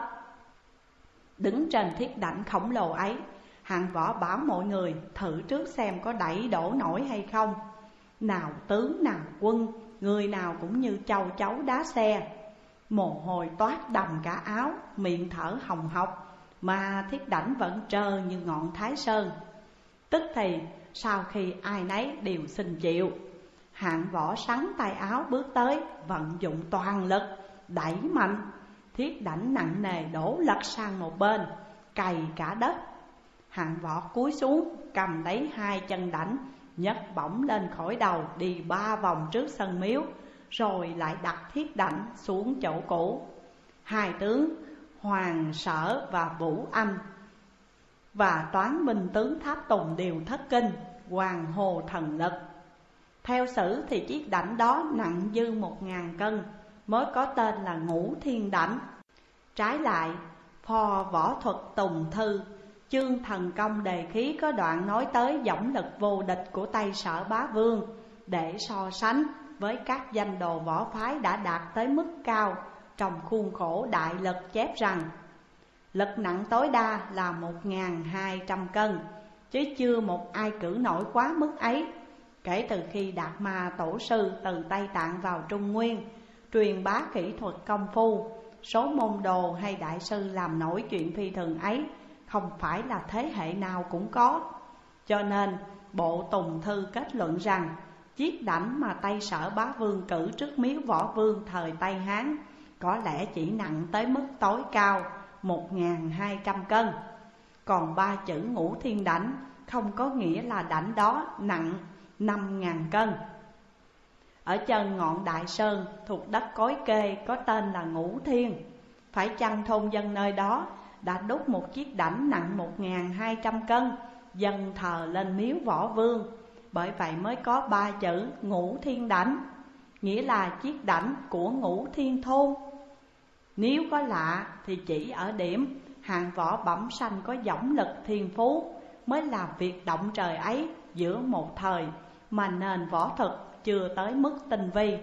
Đứng trên thiết đảnh khổng lồ ấy, hạng võ bảo mọi người thử trước xem có đẩy đổ nổi hay không. Nào tướng nào quân, người nào cũng như châu chấu đá xe, mồ hôi toát đầm cả áo, miệng thở hồng hộc, mà thiết đảnh vẫn trơ như ngọn Thái Sơn. Tức thì sau khi ai nấy đều xin chịu, hạng võ sắn tay áo bước tới, vận dụng toàn lực đẩy mạnh. Thiết đảnh nặng nề đổ lật sang một bên, cày cả đất. Hạng võ cúi xuống, cầm lấy hai chân đảnh, nhấc bổng lên khỏi đầu, đi ba vòng trước sân miếu, rồi lại đặt thiết đảnh xuống chỗ cũ. Hai tướng Hoàng Sở và Vũ Anh và toán binh tướng Tháp Tùng đều thất kinh, hoàng hồ thần lực. Theo sử thì chiếc đảnh đó nặng dư một ngàn cân, mới có tên là Ngũ Thiên Đảnh. Trái lại, Phò Võ Thuật Tùng Thư, chương thần công đề khí có đoạn nói tới dõng lực vô địch của Tây Sở Bá Vương, để so sánh với các danh đồ võ phái đã đạt tới mức cao trong khuôn khổ đại lực, chép rằng lực nặng tối đa là một nghìn hai trăm cân, chứ chưa một ai cử nổi quá mức ấy. Kể từ khi Đạt Ma Tổ sư từ Tây Tạng vào Trung Nguyên, truyền bá kỹ thuật công phu, số môn đồ hay đại sư làm nổi chuyện phi thường ấy không phải là thế hệ nào cũng có. Cho nên bộ Tùng Thư kết luận rằng chiếc đảnh mà Tây Sở Bá Vương cử trước miếu Võ Vương thời Tây Hán có lẽ chỉ nặng tới mức tối cao một nghìn hai trăm cân. Còn ba chữ Ngũ Thiên Đảnh không có nghĩa là đảnh đó nặng năm nghìn cân. Ở chân ngọn Đại Sơn thuộc đất Cối Kê có tên là Ngũ Thiên. Phải chăng thôn dân nơi đó đã đúc một chiếc đảnh nặng một nghìn hai trăm cân dâng thờ lên miếu Võ Vương, bởi vậy mới có ba chữ Ngũ Thiên Đảnh, nghĩa là chiếc đảnh của Ngũ Thiên thôn. Nếu có lạ thì chỉ ở điểm hạng võ bẩm sanh có dõng lực thiên phú mới làm việc động trời ấy giữa một thời mà nền võ thuật chưa tới mức tinh vi.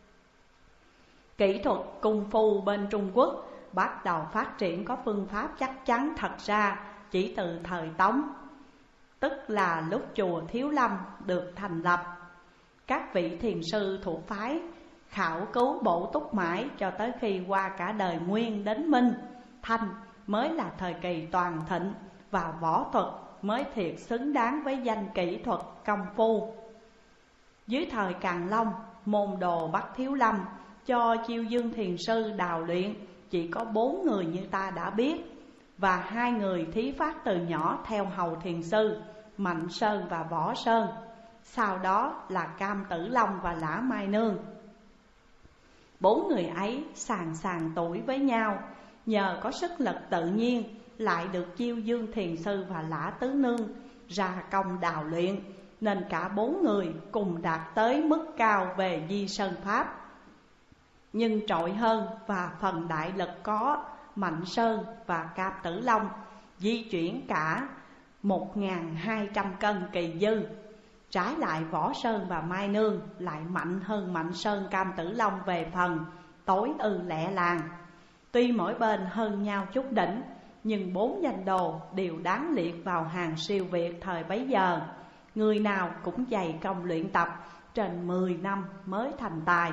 Kỹ thuật cung phu bên Trung Quốc bắt đầu phát triển có phương pháp chắc chắn thật ra chỉ từ thời Tống, tức là lúc chùa Thiếu Lâm được thành lập. Các vị thiền sư thuộc phái khảo cứu bổ túc mãi cho tới khi qua cả đời Nguyên đến Minh, Thanh mới là thời kỳ toàn thịnh, và võ thuật mới thiệt xứng đáng với danh kỹ thuật công phu. Dưới thời Càn Long, môn đồ Bắc Thiếu Lâm cho Chiêu Dương thiền sư đào luyện chỉ có bốn người như ta đã biết, và hai người thí phát từ nhỏ theo hầu thiền sư Mạnh Sơn và Võ Sơn, sau đó là Cam Tử Long và Lã Mai Nương. Bốn người ấy sàn sàn tuổi với nhau, nhờ có sức lực tự nhiên, lại được chiêu Dương Thiền Sư và Lã Tứ Nương ra công đào luyện, nên cả bốn người cùng đạt tới mức cao về di sơn pháp. Nhưng trội hơn và phần đại lực có Mạnh Sơn và Cam Tử Long di chuyển cả một nghìn hai trăm cân kỳ dư. Trái lại Võ Sơn và Mai Nương lại mạnh hơn Mạnh Sơn, Cam Tử Long về phần tối ư lẹ làng. Tuy mỗi bên hơn nhau chút đỉnh, nhưng bốn danh đồ đều đáng liệt vào hàng siêu việt thời bấy giờ. Người nào cũng dày công luyện tập, trên mười năm mới thành tài.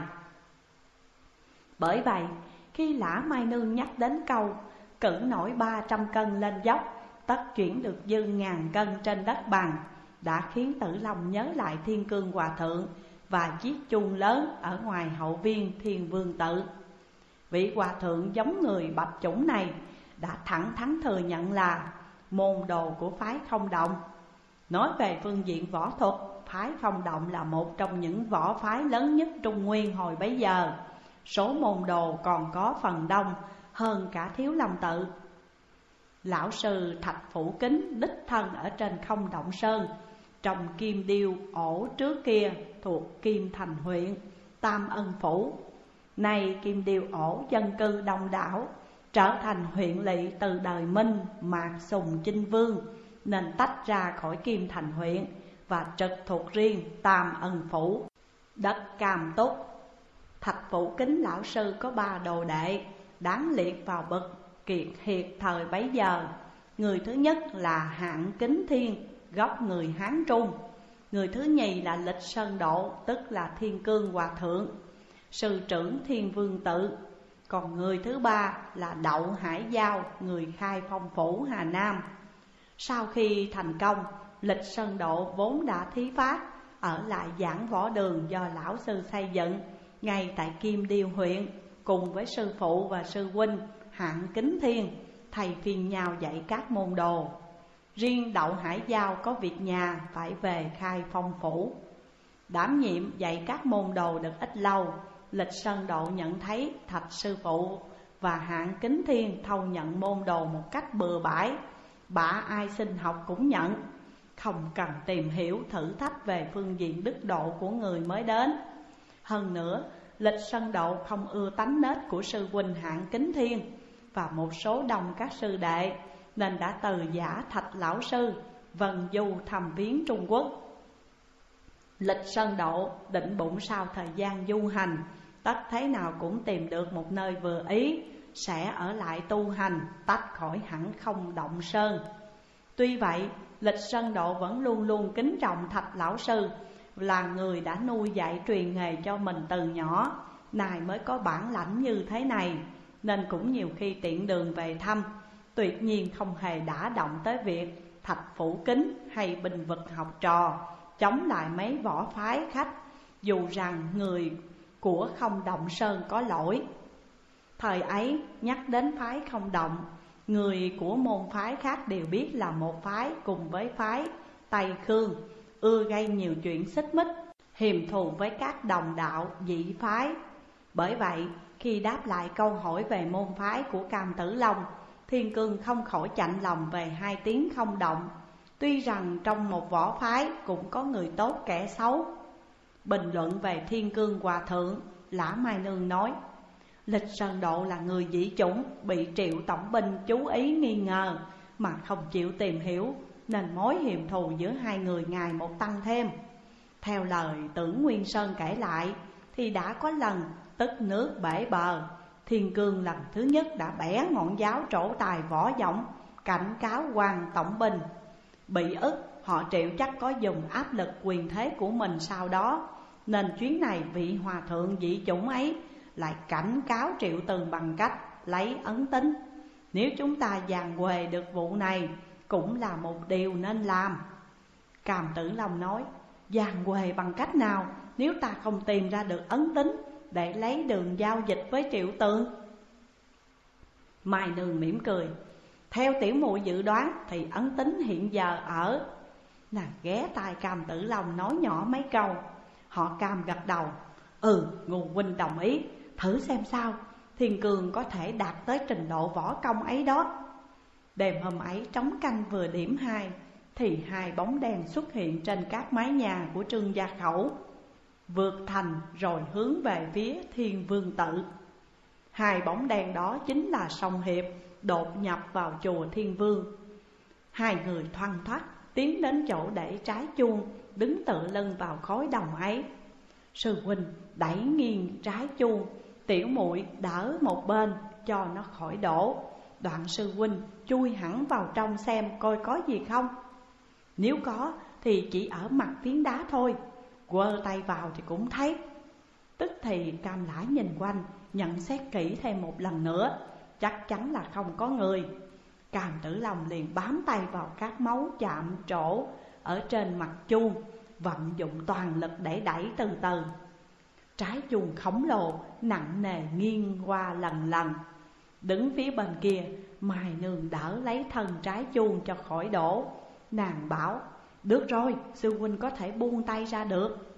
Bởi vậy, khi Lã Mai Nương nhắc đến câu cử nổi ba trăm cân lên dốc, tất chuyển được dư ngàn cân trên đất bằng, đã khiến Tử Long nhớ lại Thiên Cương Hòa Thượng và chiếc chuông lớn ở ngoài hậu viên Thiên Vương Tự. Vị Hòa Thượng giống người Bạch Chủng này đã thẳng thắn thừa nhận là môn đồ của phái Không Động. Nói về phương diện võ thuật, phái Không Động là một trong những võ phái lớn nhất Trung Nguyên hồi bấy giờ. Số môn đồ còn có phần đông hơn cả Thiếu Lâm Tự. Lão sư Thạch Phủ Kính đích thân ở trên Không Động Sơn, trong Kim Điêu ổ trước kia thuộc Kim Thành huyện Tam Ân Phủ. Nay Kim Điêu ổ dân cư đông đảo, trở thành huyện lỵ từ đời Minh Mạc Sùng Chinh Vương, nên tách ra khỏi Kim Thành huyện và trực thuộc riêng Tam Ân Phủ, đất Cam Túc. Thạch Phủ Kính lão sư có ba đồ đệ đáng liệt vào bậc kiệt hiệt thời bấy giờ. Người thứ nhất là Hạng Kính Thiên, gốc người Hán Trung. Người thứ nhì là Lịch Sơn Độ, tức là Thiên Cương Hòa Thượng, sư trưởng Thiên Vương Tự. Còn người thứ ba là Đậu Hải Giao, người Khai Phong Phủ Hà Nam. Sau khi thành công, Lịch Sơn Độ vốn đã thí phát ở lại giảng võ đường do lão sư xây dựng ngay tại Kim Điêu huyện, cùng với sư phụ và sư huynh Hạng Kính Thiên thầy phiên nhau dạy các môn đồ. Riêng Đậu Hải Giao có việc nhà phải về Khai Phong Phủ. Đảm nhiệm dạy các môn đồ được ít lâu, Lịch Sơn Độ nhận thấy Thạch sư phụ và Hạng Kính Thiên thâu nhận môn đồ một cách bừa bãi, bả ai xin học cũng nhận, không cần tìm hiểu thử thách về phương diện đức độ của người mới đến. Hơn nữa, Lịch Sơn Độ không ưa tánh nết của sư huynh Hạng Kính Thiên và một số đông các sư đệ, nên đã từ giả Thạch lão sư vần du thăm viếng Trung Quốc. Lịch Sơn Độ định bụng sau thời gian du hành, tất thế nào cũng tìm được một nơi vừa ý, sẽ ở lại tu hành, tách khỏi hẳn Không Động Sơn. Tuy vậy, Lịch Sơn Độ vẫn luôn luôn kính trọng Thạch lão sư, là người đã nuôi dạy truyền nghề cho mình từ nhỏ, nay mới có bản lãnh như thế này, nên cũng nhiều khi tiện đường về thăm, tuyệt nhiên không hề đả động tới việc Thạch Phủ Kính hay bình vực học trò, chống lại mấy võ phái khách, dù rằng người của Không Động Sơn có lỗi. Thời ấy nhắc đến phái Không Động, người của môn phái khác đều biết là một phái cùng với phái Tây Khương, ưa gây nhiều chuyện xích mích, hiềm thù với các đồng đạo dị phái. Bởi vậy, khi đáp lại câu hỏi về môn phái của Cam Tử Long, Thiên Cương không khỏi chạnh lòng về hai tiếng Không Động. Tuy rằng trong một võ phái cũng có người tốt kẻ xấu. Bình luận về Thiên Cương Hòa Thượng, Lã Mai Nương nói: Lịch Sơn Độ là người dị chủng, bị Triệu tổng binh chú ý nghi ngờ mà không chịu tìm hiểu, nên mối hiềm thù giữa hai người ngày một tăng thêm. Theo lời Tưởng Nguyên Sơn kể lại, thì đã có lần tức nước bể bờ, Thiên Cương lần thứ nhất đã bẻ ngọn giáo trổ tài võ vọng, cảnh cáo Hoàng tổng binh. Bị ức, họ Triệu chắc có dùng áp lực quyền thế của mình sau đó, nên chuyến này vị hòa thượng dị chủng ấy lại cảnh cáo Triệu Tường bằng cách lấy ấn tính. Nếu chúng ta dàn huề được vụ này, cũng là một điều nên làm. Cam Tử Long nói: dàn huề bằng cách nào nếu ta không tìm ra được ấn tính để lấy đường giao dịch với Triệu Tường? Mai Nương mỉm cười: theo tiểu muội dự đoán thì ấn tính hiện giờ ở... Nàng ghé tai Cam Tử Long nói nhỏ mấy câu. Họ Cam gật đầu: ừ, Ngô huynh đồng ý, thử xem sao. Thiên Cương có thể đạt tới trình độ võ công ấy đó. Đêm hôm ấy trống canh vừa điểm hai thì hai bóng đen xuất hiện trên các mái nhà của Trương Gia Khẩu, vượt thành rồi hướng về phía Thiên Vương Tự. Hai bóng đen đó chính là Song Hiệp đột nhập vào chùa Thiên Vương. Hai người thoăn thoắt tiến đến chỗ để trái chuông, đứng tựa lưng vào khối đồng ấy. Sư huynh đẩy nghiêng trái chuông, tiểu muội đỡ một bên cho nó khỏi đổ. Đoạn sư huynh chui hẳn vào trong xem coi có gì không. Nếu có thì chỉ ở mặt phiến đá thôi, quơ tay vào thì cũng thấy. Tức thì Cam Lã nhìn quanh, nhận xét kỹ thêm một lần nữa, chắc chắn là không có người. Cam Tử Long liền bám tay vào các mấu chạm trổ ở trên mặt chuông, vận dụng toàn lực để đẩy từ từ. Trái chuông khổng lồ nặng nề nghiêng qua lần lần. Đứng phía bên kia, Mai Nương đỡ lấy thân trái chuông cho khỏi đổ. Nàng bảo: được rồi, sư huynh có thể buông tay ra được.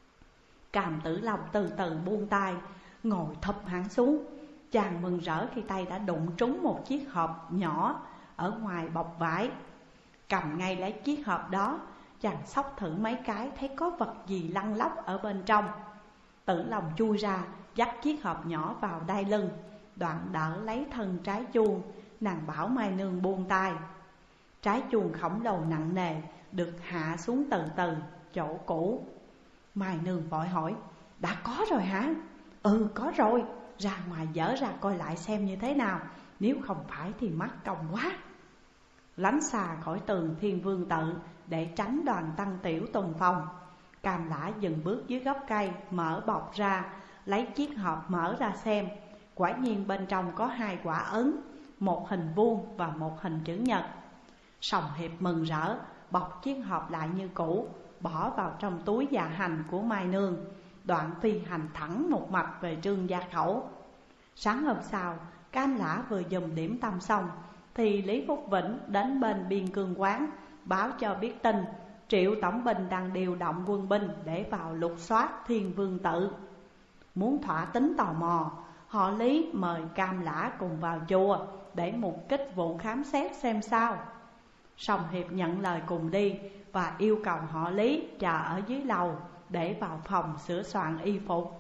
Cam Tử Long từ từ buông tay, ngồi thụp hẳn xuống. Chàng mừng rỡ khi tay đã đụng trúng một chiếc hộp nhỏ ở ngoài bọc vải. Cầm ngay lấy chiếc hộp đó, chàng xốc thử mấy cái, thấy có vật gì lăn lóc ở bên trong. Tử Long chui ra, dắt chiếc hộp nhỏ vào đai lưng, đoạn đỡ lấy thân trái chuông. Nàng bảo Mai Nương buông tay. Trái chuông khổng lồ nặng nề được hạ xuống từ từ chỗ cũ. Mai Nương vội hỏi: đã có rồi hả? Ừ, có rồi. Ra ngoài dở ra coi lại xem như thế nào, nếu không phải thì mắc công quá. Lánh xa khỏi tường Thiên Vương Tự để tránh đoàn Tăng Tiểu tuần phòng, Cam Lã dừng bước dưới gốc cây, mở bọc ra, lấy chiếc hộp mở ra xem. Quả nhiên bên trong có hai quả ấn, một hình vuông và một hình chữ nhật. Song Hiệp mừng rỡ, bọc chiếc hộp lại như cũ, bỏ vào trong túi dạ hành của Mai Nương, đoạn phi hành thẳng một mạch về Trương Gia Khẩu. Sáng hôm sau, Cam Lã vừa dùng điểm tâm xong thì Lý Phúc Vĩnh đến bên Biên Cương quán, báo cho biết tin Triệu tổng binh đang điều động quân binh để vào lục soát Thiên Vương Tự. Muốn thỏa tính tò mò, họ Lý mời Cam Lã cùng vào chùa để mục kích vụ khám xét xem sao. Song Hiệp nhận lời cùng đi và yêu cầu họ Lý chờ ở dưới lầu để vào phòng sửa soạn y phục.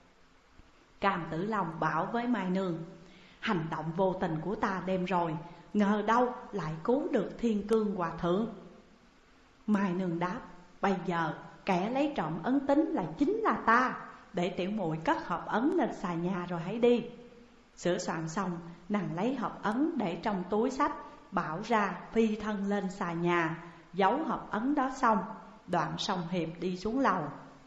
Cam Tử Long bảo với Mai Nương: hành động vô tình của ta đêm rồi, ngờ đâu lại cứu được Thiên Cương Hòa Thượng. Mai Nương đáp: bây giờ kẻ lấy trộm ấn tín là chính là ta, để tiểu muội cất hộp ấn lên xà nhà rồi hãy đi. Sửa soạn xong, nàng lấy hộp ấn để trong túi xách, bảo ra phi thân lên xà nhà, giấu hộp ấn đó xong, đoạn Song Hiệp đi xuống lầu.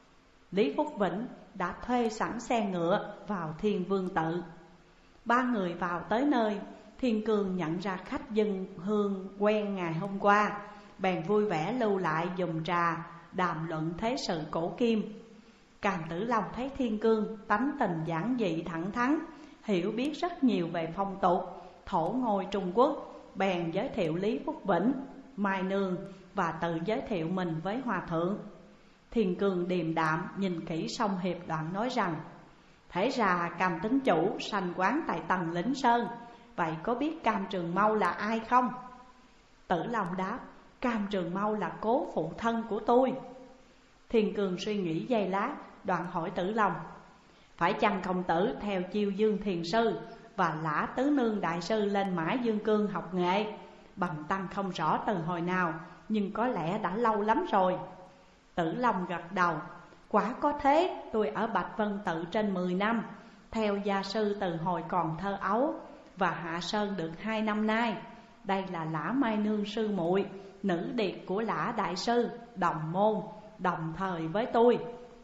Lý Phúc Vĩnh đã thuê sẵn xe ngựa vào Thiên Vương Tự. Ba người vào tới nơi, Thiên Cương nhận ra khách dân hương quen ngày hôm qua, bèn vui vẻ lưu lại dùng trà, đàm luận thế sự cổ kim. Cam Tử Long thấy Thiên Cương tánh tình giản dị thẳng thắn, hiểu biết rất nhiều về phong tục, thổ ngôi Trung Quốc, bèn giới thiệu Lý Phúc Vĩnh, Mai Nương và tự giới thiệu mình với Hòa Thượng. Thiên Cương điềm đạm nhìn kỹ Song Hiệp, đoạn nói rằng: thế ra Cam tín chủ sanh quán tại Tần Lĩnh Sơn, vậy có biết Cam Trường Mâu là ai không? Tử Long đáp: Cam Trường Mâu là cố phụ thân của tôi. Thiên Cương suy nghĩ giây lát, đoạn hỏi Tử Long: phải chăng công tử theo Chiêu Dương Thiền Sư và Lã Tứ Nương Đại Sư lên Mã Dương Cương học nghệ? Bần tăng không rõ từ hồi nào, nhưng có lẽ đã lâu lắm rồi. Tử Long gật đầu: quả có thế, tôi ở Bạch Vân Tự trên mười năm, theo gia sư từ hồi còn thơ ấu, và hạ sơn được hai năm nay. Đây là Lã Mai Nương sư muội, nữ điệt của Lã Đại Sư, đồng môn, đồng thời với tôi.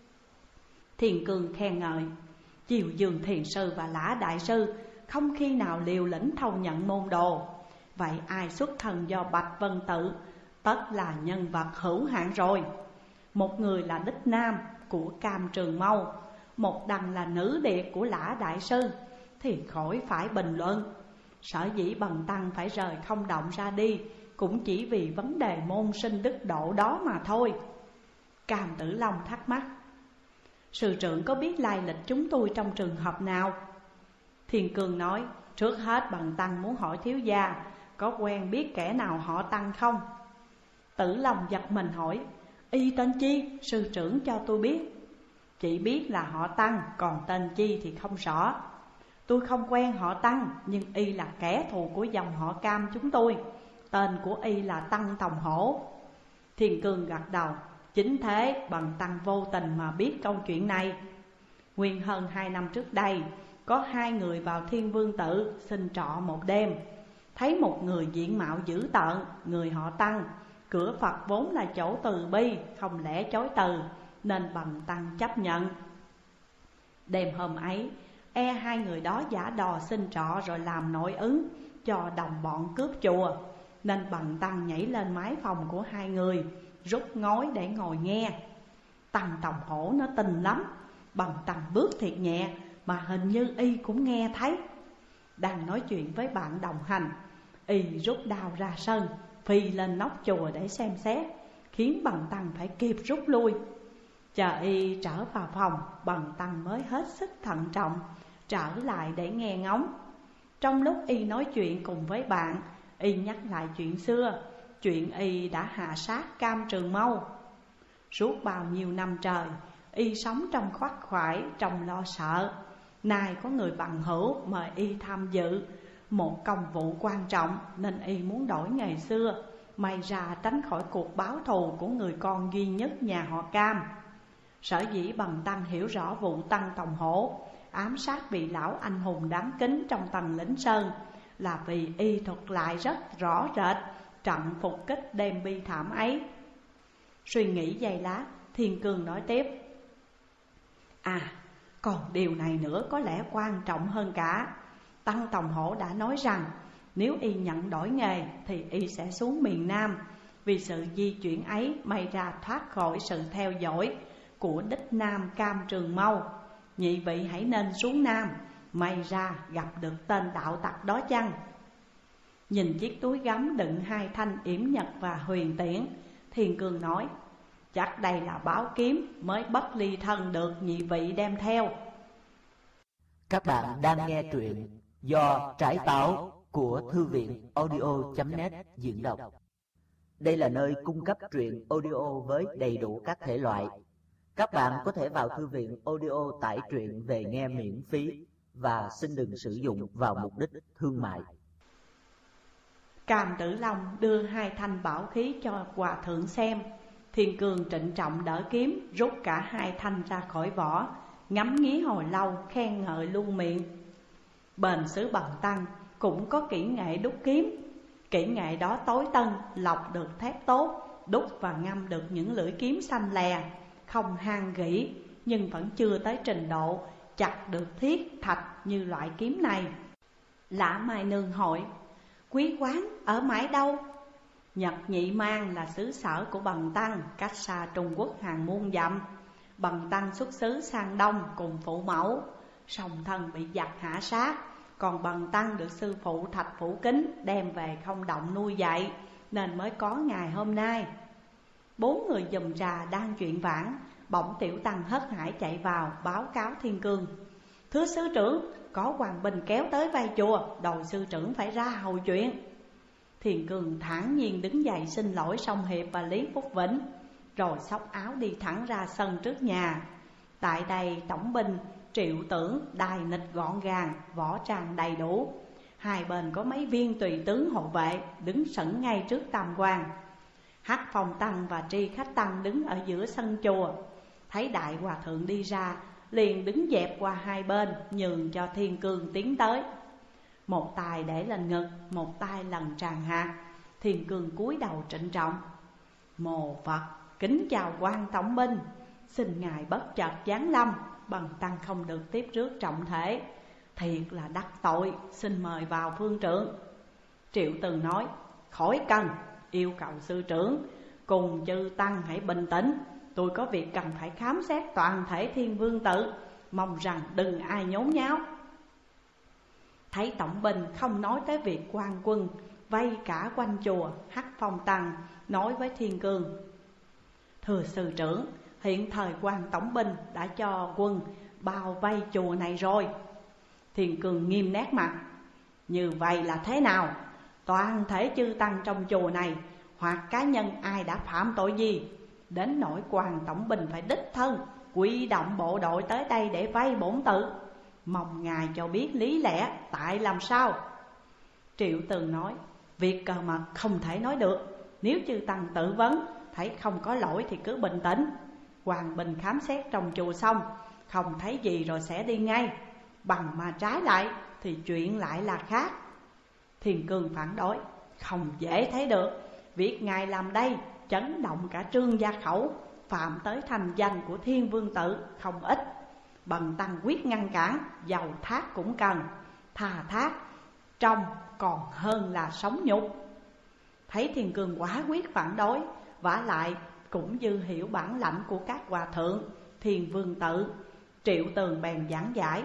Thiên Cương khen ngợi: Chiêu Dương Thiền Sư và Lã Đại Sư không khi nào liều lĩnh thâu nhận môn đồ. Vậy ai xuất thân do Bạch Vân Tự tất là nhân vật hữu hạn rồi. Một người là đích nam của Cam Trường Mâu, một đằng là nữ điệt của Lã Đại Sư, thì khỏi phải bình luận. Sở dĩ bần tăng phải rời không động ra đi cũng chỉ vì vấn đề môn sinh đức độ đó mà thôi. Cam Tử Long thắc mắc: sư trưởng có biết lai lịch chúng tôi trong trường hợp nào? Thiên Cương nói, trước hết bần tăng muốn hỏi thiếu gia có quen biết kẻ nào họ Tăng không? Tử Long giật mình hỏi, y tên chi, sư trưởng cho tôi biết. Chỉ biết là họ Tăng, còn tên chi thì không rõ. Tôi không quen họ Tăng, nhưng y là kẻ thù của dòng họ Cam chúng tôi. Tên của y là Tăng Tòng Hổ. Thiên Cương gật đầu, chính thế bần tăng vô tình mà biết câu chuyện này. Nguyên hơn hai năm trước đây, có hai người vào Thiên Vương Tự xin trọ một đêm. Thấy một người diện mạo dữ tợn, người họ Tăng. Cửa Phật vốn là chỗ từ bi, không lẽ chối từ, nên bần tăng chấp nhận. Đêm hôm ấy, e hai người đó giả đò xin trọ rồi làm nội ứng cho đồng bọn cướp chùa, nên bần tăng nhảy lên mái phòng của hai người, rút ngói để ngồi nghe. Tăng Tòng Hổ nó tình lắm, bần tăng bước thiệt nhẹ mà hình như y cũng nghe thấy. Đang nói chuyện với bạn đồng hành, y rút đao ra sân, phi lên nóc chùa để xem xét, khiến bần tăng phải kịp rút lui. Chờ y trở vào phòng, bần tăng mới hết sức thận trọng trở lại để nghe ngóng. Trong lúc y nói chuyện cùng với bạn, y nhắc lại chuyện xưa, chuyện y đã hạ sát Cam Trường Mâu. Suốt bao nhiêu năm trời, y sống trong khoắt khoải, trong lo sợ. Nay có người bằng hữu mời y tham dự một công vụ quan trọng, nên y muốn đổi ngày xưa, may ra tránh khỏi cuộc báo thù của người con duy nhất nhà họ Cam. Sở dĩ bần tăng hiểu rõ vụ Tăng Tòng Hổ ám sát vị lão anh hùng đáng kính trong Tần Lĩnh Sơn, là vì y thuật lại rất rõ rệt trận phục kích đêm bi thảm ấy. Suy nghĩ giây lát, Thiên Cương nói tiếp, À, còn điều này nữa có lẽ quan trọng hơn cả. Tăng Tòng Hổ đã nói rằng nếu y nhận đổi nghề thì y sẽ xuống miền Nam. Vì sự di chuyển ấy may ra thoát khỏi sự theo dõi của đích Nam Cam Trường Mâu. Nhị vị hãy nên xuống Nam, may ra gặp được tên đạo tặc đó chăng? Nhìn chiếc túi gấm đựng hai thanh yểm nhật và huyền tiễn, Thiên Cương nói, chắc đây là báo kiếm mới bất ly thân được nhị vị đem theo. Các bạn đang nghe truyện do Trái Táo của Thư viện audio chấm net diễn đọc. Đây là nơi cung cấp truyện audio với đầy đủ các thể loại. Các bạn có thể vào thư viện audio tải truyện về nghe miễn phí và xin đừng sử dụng vào mục đích thương mại. Cam Tử Long đưa hai thanh bảo khí cho hòa thượng xem. Thiên Cương trịnh trọng đỡ kiếm, rút cả hai thanh ra khỏi vỏ, ngắm nghía hồi lâu, khen ngợi luôn miệng. Bền xứ Bần Tăng cũng có kỹ nghệ đúc kiếm. Kỹ nghệ đó tối tân, lọc được thép tốt, đúc và ngâm được những lưỡi kiếm xanh lè, không hang gỉ, nhưng vẫn chưa tới trình độ chặt được thiết thạch như loại kiếm này. Lã Mai Nương hỏi, quý quán ở mãi đâu? Nhật Nhị Mang là xứ sở của Bần Tăng, cách xa Trung Quốc hàng muôn dặm. Bần Tăng xuất xứ sang Đông cùng phụ mẫu, song thân bị giặc hạ sát. Còn Bần Tăng được sư phụ Thạch Phủ Kính đem về không động nuôi dạy, nên mới có ngày hôm nay. Bốn người giùm trà đang chuyện vãn, bỗng Tiểu Tăng hớt hải chạy vào báo cáo Thiên Cương, thưa sư trưởng, có Hoàng Bình kéo tới vai chùa, đòi sư trưởng phải ra hầu chuyện. Thiên Cương thản nhiên đứng dậy xin lỗi Song Hiệp và Lý Phúc Vĩnh, rồi xốc áo đi thẳng ra sân trước nhà. Tại đây tổng binh Triệu Tưởng đài nịch gọn gàng, võ trang đầy đủ. Hai bên có mấy viên tùy tướng hộ vệ đứng sẵn ngay trước tam quan. Hắc Phong Tăng và Tri Khách Tăng đứng ở giữa sân chùa. Thấy đại hòa thượng đi ra, liền đứng dẹp qua hai bên, nhường cho Thiên Cương tiến tới. Một tay để lên ngực, một tay lần tràn hạt. Thiên Cương cúi đầu trịnh trọng, mồ Phật kính chào quan tổng binh, xin ngài bất chợt giáng lâm, Bần Tăng không được tiếp rước trọng thể, thiệt là đắc tội, xin mời vào phương trưởng. Triệu Từ nói, khỏi cần, yêu cầu sư trưởng cùng chư tăng hãy bình tĩnh, tôi có việc cần phải khám xét toàn thể Thiên Vương Tự, mong rằng đừng ai nhốn nháo. Thấy tổng binh không nói tới việc quan quân vây cả quanh chùa, Hắc Phong Tăng nói với Thiên Cương, thưa sư trưởng, hiện thời quan tổng binh đã cho quân bao vây chùa này rồi. Thiên Cương nghiêm nét mặt. Như vậy là thế nào? Toàn thể chư tăng trong chùa này hoặc cá nhân ai đã phạm tội gì, đến nỗi Quan Tổng Binh phải đích thân quy động bộ đội tới đây để vây bổn tự? Mong ngài cho biết lý lẽ tại làm sao. Triệu Tường nói, việc cờ mật không thể nói được. Nếu chư tăng tự vấn thấy không có lỗi thì cứ bình tĩnh. Hoàng Bình khám xét trong chùa xong, không thấy gì rồi sẽ đi ngay. Bằng mà trái lại thì chuyện lại là khác. Thiên Cương phản đối, không dễ thấy được. Việc ngài làm đây chấn động cả Trương Gia Khẩu, phạm tới thành danh của Thiên Vương Tự không ít. Bần tăng quyết ngăn cản, dầu thác cũng cần. Thà thác trong còn hơn là sống nhục. Thấy Thiên Cương quá quyết phản đối, vả lại cũng dư hiểu bản lãnh của các hòa thượng Thiên Vương Tự, Triệu Tường bèn giảng giải.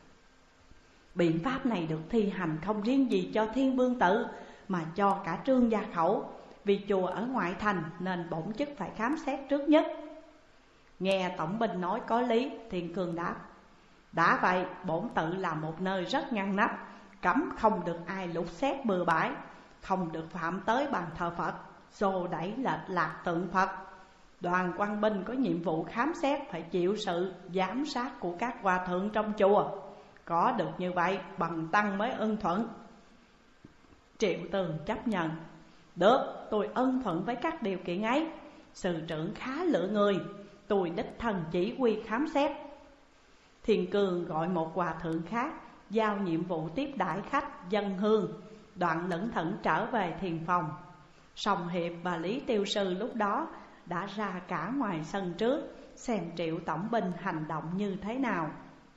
Biện pháp này được thi hành không riêng gì cho Thiên Vương Tự mà cho cả Trương Gia Khẩu. Vì chùa ở ngoại thành nên bổn chức phải khám xét trước nhất. Nghe Tổng Binh nói có lý, Thiên Cương đáp, đã vậy bổn tự là một nơi rất ngăn nắp, cấm không được ai lục xét bừa bãi, không được phạm tới bàn thờ Phật, xô đẩy lệch lạc tượng Phật. Đoàn quan binh có nhiệm vụ khám xét phải chịu sự giám sát của các hòa thượng trong chùa. Có được như vậy bần tăng mới ưng thuận. Triệu Tường chấp nhận. Được, tôi ưng thuận với các điều kiện ấy. Sự trưởng khá lựa người, tôi đích thân chỉ huy khám xét. Thiên Cương gọi một hòa thượng khác, giao nhiệm vụ tiếp đãi khách dân hương. Đoạn lững thững trở về thiền phòng. Song Hiệp và Lý Tiêu Sư lúc đó đã ra cả ngoài sân trước, xem Triệu Tổng Binh hành động như thế nào.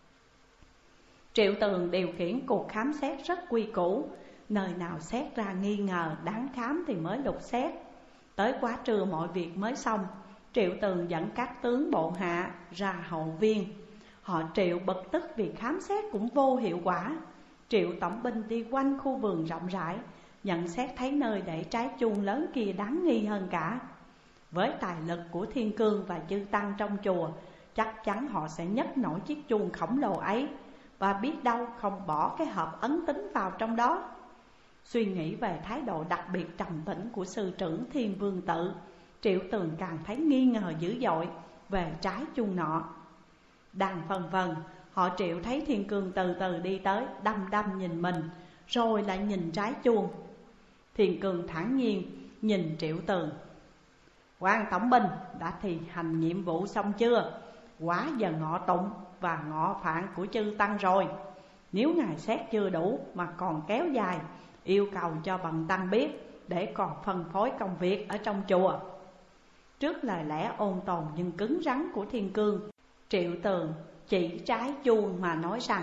Triệu Tường điều khiển cuộc khám xét rất quy củ, nơi nào xét ra nghi ngờ đáng khám thì mới lục xét. Tới quá trưa mọi việc mới xong, Triệu Tường dẫn các tướng bộ hạ ra hậu viên. Họ Triệu bực tức vì khám xét cũng vô hiệu quả. Triệu Tổng Binh đi quanh khu vườn rộng rãi, nhận xét thấy nơi để trái chuông lớn kia đáng nghi hơn cả. Với tài lực của Thiên Cương và chư tăng trong chùa, chắc chắn họ sẽ nhấc nổi chiếc chuông khổng lồ ấy, và biết đâu không bỏ cái hộp ấn tín vào trong đó. Suy nghĩ về thái độ đặc biệt trầm tĩnh của sư trưởng Thiên Vương Tự, Triệu Tường càng thấy nghi ngờ dữ dội về trái chuông nọ. Đang phân vân, họ Triệu thấy Thiên Cương từ từ đi tới, đăm đăm nhìn mình, rồi lại nhìn trái chuông. Thiên Cương thản nhiên nhìn Triệu Tường. Quan Tổng Binh đã thi hành nhiệm vụ xong chưa? Quá giờ ngọ tụng và ngọ phạn của chư tăng rồi. Nếu ngài xét chưa đủ mà còn kéo dài, yêu cầu cho bần tăng biết, để còn phân phối công việc ở trong chùa. Trước lời lẽ ôn tồn nhưng cứng rắn của Thiên Cương, Triệu Tường chỉ trái chuông mà nói rằng,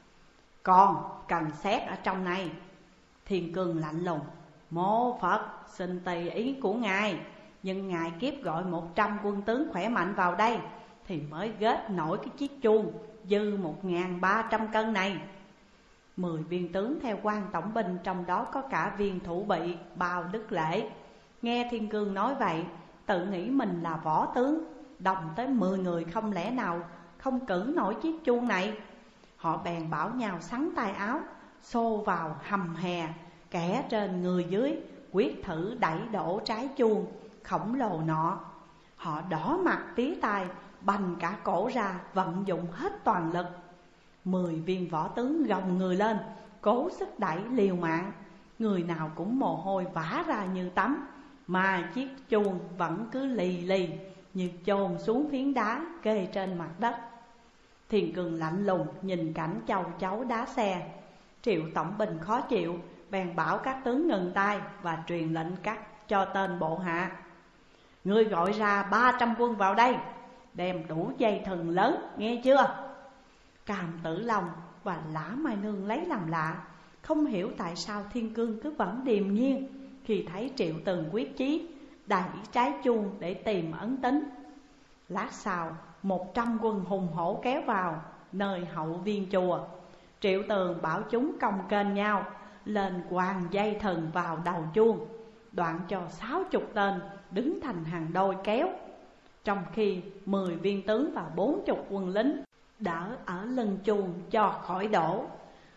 còn cần xét ở trong này. Thiên Cương lạnh lùng, mô Phật xin tùy ý của ngài, nhưng ngài kiếp gọi một trăm quân tướng khỏe mạnh vào đây thì mới ghét nổi cái chiếc chuông dư một nghìn ba trăm cân này. Mười viên tướng theo Quan Tổng Binh, trong đó có cả viên thủ bị Bao Đức Lễ, nghe Thiên Cương nói vậy, tự nghĩ mình là võ tướng, đồng tới mười người không lẽ nào không cử nổi chiếc chuông này. Họ bèn bảo nhau sắn tay áo, xô vào hầm hè, kẻ trên người dưới, quyết thử đẩy đổ trái chuông khổng lồ nọ. Họ đỏ mặt tía tai, bành cả cổ ra, vận dụng hết toàn lực. Mười viên võ tướng gồng người lên, cố sức đẩy liều mạng. Người nào cũng mồ hôi vã ra như tắm, mà chiếc chuông vẫn cứ lì lì như chôn xuống phiến đá kê trên mặt đất. Thiên Cương lạnh lùng nhìn cảnh châu chấu đá xe. Triệu Tổng Binh khó chịu, bèn bảo các tướng ngừng tay và truyền lệnh cắt cho tên bộ hạ. Ngươi gọi ra ba trăm quân vào đây, đem đủ dây thừng lớn, nghe chưa? Càm Tử Long và Lã Mai Nương lấy làm lạ, không hiểu tại sao Thiên Cương cứ vẫn điềm nhiên khi thấy Triệu Tường quyết chí đẩy trái chuông để tìm ấn tín. Lát sau, một trăm quân hùng hổ kéo vào nơi hậu viên chùa. Triệu Tường bảo chúng còng kênh nhau lên quàng dây thừng vào đầu chuông, đoạn cho sáu chục tên đứng thành hàng đôi kéo. Trong khi mười viên tướng và bốn chục quân lính đỡ ở lưng chuông cho khỏi đổ.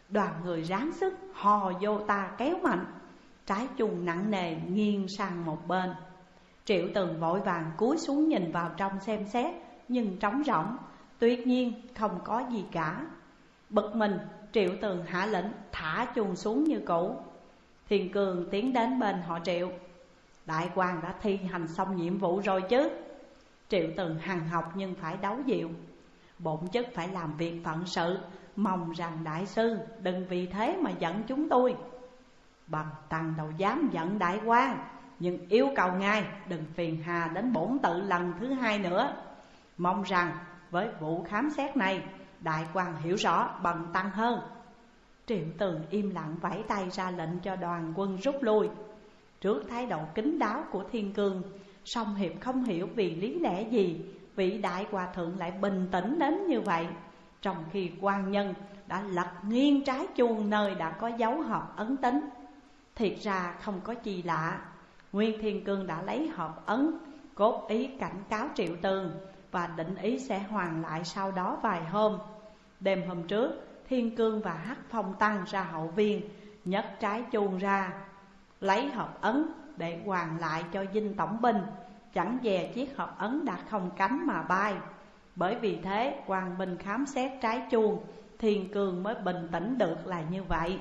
Đoàn người ráng sức hò vô ta kéo mạnh, trái chuông nặng nề nghiêng sang một bên. Triệu Tường vội vàng cúi xuống nhìn vào trong xem xét, nhưng trống rỗng, tuyệt nhiên không có gì cả. Bực mình, Triệu Tường hạ lệnh thả chuông xuống như cũ. Thiên Cương tiến đến bên họ Triệu. Đại quan đã thi hành xong nhiệm vụ rồi chứ? Triệu Tường hằn học nhưng phải đấu dịu. Bổn chức phải làm việc phận sự, mong rằng đại sư đừng vì thế mà giận chúng tôi. Bần tăng đâu dám giận đại quan, nhưng yêu cầu ngài đừng phiền hà đến bổn tự lần thứ hai nữa. Mong rằng với vụ khám xét này, đại quan hiểu rõ bần tăng hơn. Triệu Tường im lặng vẫy tay ra lệnh cho đoàn quân rút lui. Trước thái độ kín đáo của Thiên Cương, song Hiệp không hiểu vì lý lẽ gì vị đại hòa thượng lại bình tĩnh đến như vậy, trong khi quan nhân đã lật nghiêng trái chuông nơi đã có dấu hộp ấn tín. Thiệt ra không có gì lạ, Nguyên Thiên Cương đã lấy hộp ấn, cốt ý cảnh cáo Triệu Tường và định ý sẽ hoàn lại sau đó vài hôm. Đêm hôm trước, Thiên Cương và Hắc Phong tăng ra hậu viên, nhấc trái chuông ra, lấy hộp ấn để hoàn lại cho dinh tổng binh. Chẳng dè chiếc hộp ấn đã không cánh mà bay. Bởi vì thế quan binh khám xét trái chuông, Thiên Cương mới bình tĩnh được là như vậy.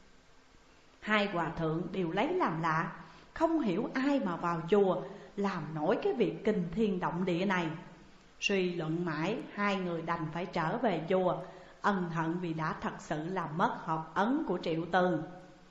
Hai hòa thượng đều lấy làm lạ, không hiểu ai mà vào chùa làm nổi cái việc kinh thiên động địa này. Suy luận mãi, hai người đành phải trở về chùa, ân hận vì đã thật sự làm mất hộp ấn của Triệu Tường.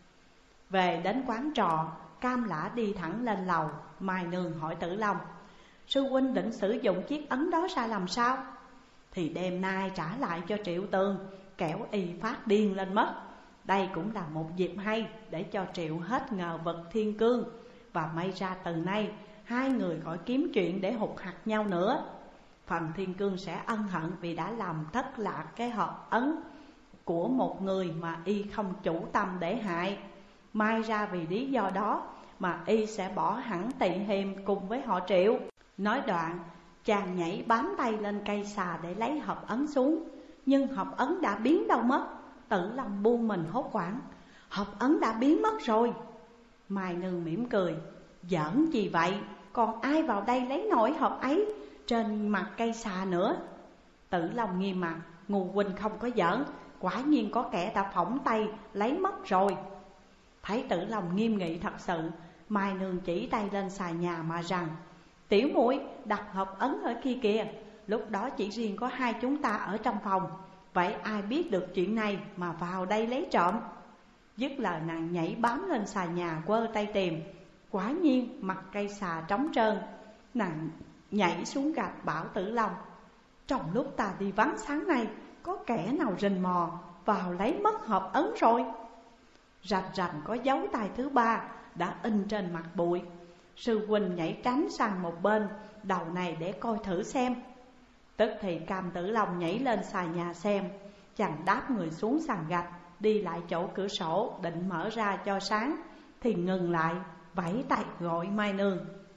Về đến quán trọ, Cam Lã đi thẳng lên lầu. Mai Nương hỏi Tử Long: sư huynh định sử dụng chiếc ấn đó ra làm sao? Thì đêm nay trả lại cho Triệu Tường, kẻo y phát điên lên mất. Đây cũng là một dịp hay để cho Triệu hết ngờ vực Thiên Cương, và may ra từ nay hai người khỏi kiếm chuyện để hụt hặc nhau nữa. Phần Thiên Cương sẽ ân hận vì đã làm thất lạc cái hộp ấn của một người mà y không chủ tâm để hại. May ra vì lý do đó mà y sẽ bỏ hẳn Tị Hiềm cùng với họ Triệu. Nói đoạn, chàng nhảy bám tay lên cây xà để lấy hộp ấn xuống. Nhưng hộp ấn đã biến đâu mất. Tử Long buông mình hốt hoảng: hộp ấn đã biến mất rồi. Mai Nương mỉm cười: giỡn gì vậy, còn ai vào đây lấy nổi hộp ấy trên mặt cây xà nữa. Tử Long nghiêm mặt: ngu huynh không có giỡn, quả nhiên có kẻ đã phỏng tay lấy mất rồi. Thấy Tử Long nghiêm nghị thật sự, Mai Nương chỉ tay lên xà nhà mà rằng: tiểu muội đặt hộp ấn ở kia kìa, lúc đó chỉ riêng có hai chúng ta ở trong phòng, vậy ai biết được chuyện này mà vào đây lấy trộm. Dứt lời nàng nhảy bám lên xà nhà quơ tay tìm. Quả nhiên mặt cây xà trống trơn. Nàng nhảy xuống gạch bảo Tử Long: trong lúc ta đi vắng sáng nay, có kẻ nào rình mò vào lấy mất hộp ấn rồi. Rạch rành có dấu tay thứ ba đã in trên mặt bụi. Sư huynh nhảy tránh sang một bên đầu này để coi thử xem. Tức thì Cam Tử Long nhảy lên xà nhà xem. Chàng đáp người xuống sàn gạch, đi lại chỗ cửa sổ định mở ra cho sáng, thì ngừng lại, vẫy tay gọi Mai Nương: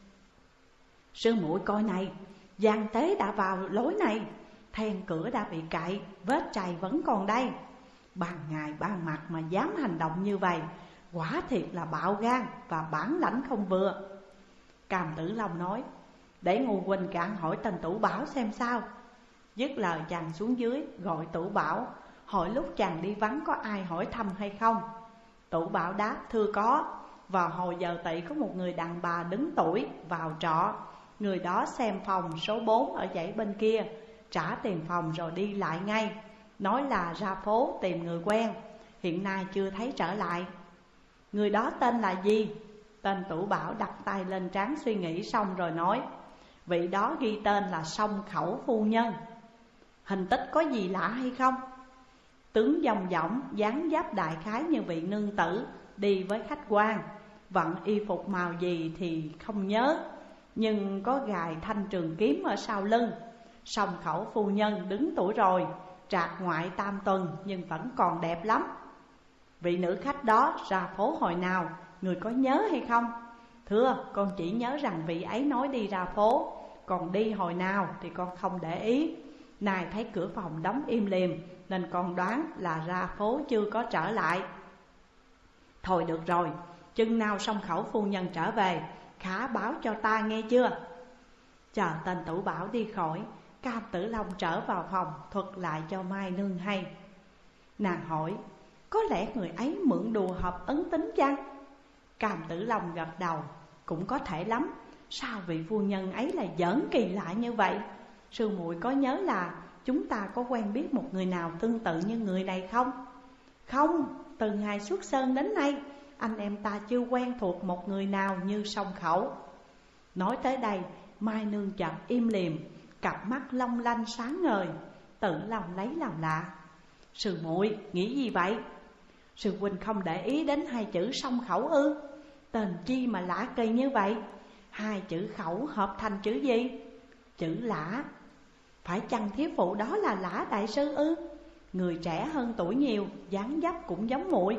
sư muội coi này, gian tế đã vào lối này, then cửa đã bị cạy, vết chày vẫn còn đây. Ban ngày ban mặt mà dám hành động như vậy, quả thiệt là bạo gan và bản lãnh không vừa. Cam Tử Long nói: để ngu huynh cạn hỏi tên Tủ Bảo xem sao. Dứt lời chàng xuống dưới gọi Tủ Bảo, hỏi lúc chàng đi vắng có ai hỏi thăm hay không. Tủ Bảo đáp: thưa có. Vào hồi giờ tỵ có một người đàn bà đứng tuổi vào trọ. Người đó xem phòng số bốn ở dãy bên kia, trả tiền phòng rồi đi lại ngay, nói là ra phố tìm người quen, hiện nay chưa thấy trở lại. Người đó tên là gì? Tên Tủ Bảo đặt tay lên trán suy nghĩ xong rồi nói: vị đó ghi tên là Song Khẩu phu nhân. Hình tích có gì lạ hay không? Tướng dòng dỏng, dáng dấp đại khái như vị nương tử đi với khách quan. Vận y phục màu gì thì không nhớ, nhưng có gài thanh trường kiếm ở sau lưng. Song Khẩu phu nhân đứng tuổi rồi, trạc ngoại tam tuần nhưng vẫn còn đẹp lắm. Vị nữ khách đó ra phố hồi nào, người có nhớ hay không? Thưa, con chỉ nhớ rằng vị ấy nói đi ra phố, còn đi hồi nào thì con không để ý. Nài thấy cửa phòng đóng im lìm nên con đoán là ra phố chưa có trở lại. Thôi được rồi, chừng nào Song Khẩu phu nhân trở về, khả báo cho ta nghe chưa? Chờ tên Tử Bảo đi khỏi, Cam Tử Long trở vào phòng thuật lại cho Mai Nương hay. Nàng hỏi, có lẽ người ấy mượn đùa hợp ấn tính chăng? Cam Tử Long gật đầu, cũng có thể lắm. Sao vị phu nhân ấy lại giỡn kỳ lạ như vậy? Sư muội có nhớ là chúng ta có quen biết một người nào tương tự như người này không? Không, từ ngày xuất sơn đến nay, anh em ta chưa quen thuộc một người nào như Song Khẩu. Nói tới đây, Mai Nương chợt im lìm, cặp mắt long lanh sáng ngời. Tử Long lấy làm lạ. Sư muội nghĩ gì vậy? Sư huynh không để ý đến hai chữ Song Khẩu ư? Tên chi mà lạ kỳ như vậy? Hai chữ khẩu hợp thành chữ gì? Chữ Lã. Phải chăng thiếp phụ đó là Lã đại sư ư? Người trẻ hơn tuổi nhiều, dáng dấp cũng giống muội.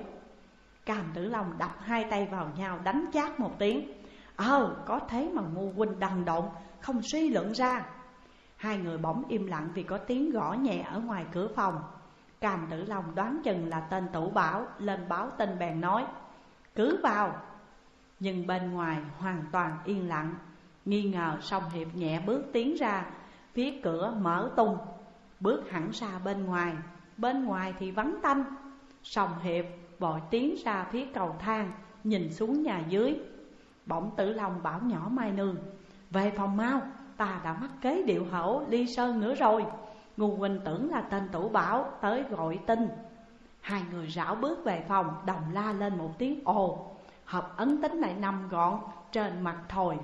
Cam Tử Long đập hai tay vào nhau đánh chát một tiếng. Ờ, có thế mà ngu huynh đần độn, không suy luận ra. Hai người bỗng im lặng vì có tiếng gõ nhẹ ở ngoài cửa phòng. Cam Tử Long đoán chừng là tên Tử Bảo, lên báo tin bèn nói, cứ vào. Nhưng bên ngoài hoàn toàn yên lặng. Nghi ngờ Song Hiệp nhẹ bước tiến ra, phía cửa mở tung, bước hẳn ra bên ngoài. Bên ngoài thì vắng tanh. Song Hiệp vội tiến ra phía cầu thang, nhìn xuống nhà dưới. Bỗng Tử Long bảo nhỏ Mai Nương, về phòng mau, ta đã mắc kế điệu hổ ly sơn nữa rồi. Ngu huynh tưởng là tên Tử Bảo tới gọi tin. Hai người rảo bước về phòng, đồng la lên một tiếng ồ. Hợp ấn tính lại nằm gọn trên mặt thồi.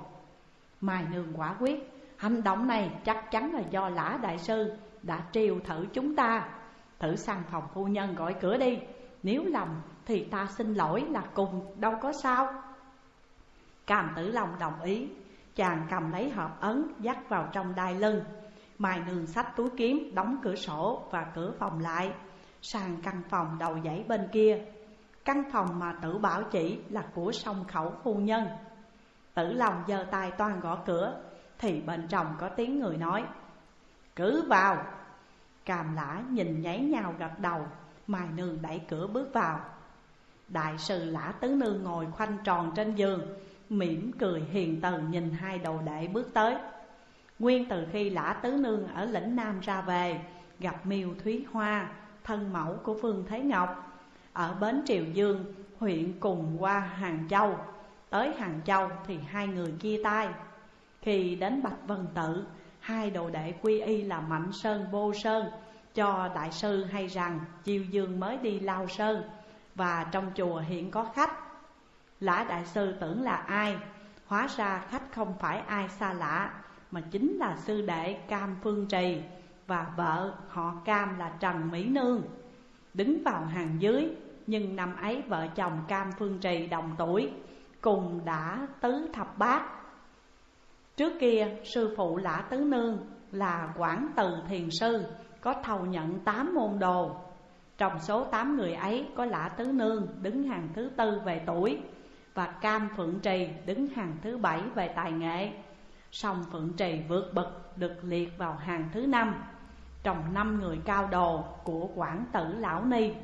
Mai Nương quả quyết, hành động này chắc chắn là do Lã đại sư đã triều thử chúng ta. Thử sang phòng phu nhân gọi cửa đi, nếu lầm thì ta xin lỗi là cùng, đâu có sao. Cam Tử Long đồng ý. Chàng cầm lấy hộp ấn dắt vào trong đai lưng. Mai Nương xách túi kiếm, đóng cửa sổ và cửa phòng lại, sang căn phòng đầu dãy bên kia. Căn phòng mà Tử Bảo chỉ là của Song Khẩu phu nhân. Tử Long giơ tay toan gõ cửa thì bên trong có tiếng người nói, cứ vào. Cam Lã nhìn nháy nhau gật đầu. Mai Nương đẩy cửa bước vào. Đại sư Lã Tứ Nương ngồi khoanh tròn trên giường, mỉm cười hiền từ nhìn hai đồ đệ bước tới. Nguyên từ khi Lã Tứ Nương ở lĩnh Nam ra về, gặp Miêu Thúy Hoa, thân mẫu của Phương Thế Ngọc, ở bến Triều Dương, huyện cùng qua Hàng Châu. Tới Hàng Châu thì hai người chia tay. Khi đến Bạch Vân Tự, hai đồ đệ quy y là Mạnh Sơn, Vô Sơn, cho đại sư hay rằng Chiêu Dương mới đi Lao Sơn và trong chùa hiện có khách. Lã đại sư tưởng là ai, hóa ra khách không phải ai xa lạ, mà chính là sư đệ Cam Phương Trì và vợ họ Cam là Trần Mỹ Nương. Đứng vào hàng dưới, nhưng năm ấy vợ chồng Cam Phương Trì đồng tuổi, cùng đã tứ thập bát. Trước kia sư phụ Lã Tứ Nương là Quảng Từ Thiền Sư, có thầu nhận tám môn đồ. Trong số tám người ấy có Lã Tứ Nương đứng hàng thứ tư về tuổi, và Cam Phượng Trì đứng hàng thứ bảy về tài nghệ. Song Phượng Trì vượt bậc được liệt vào hàng thứ năm trong năm người cao đồ của Quảng Tử Lão Ni.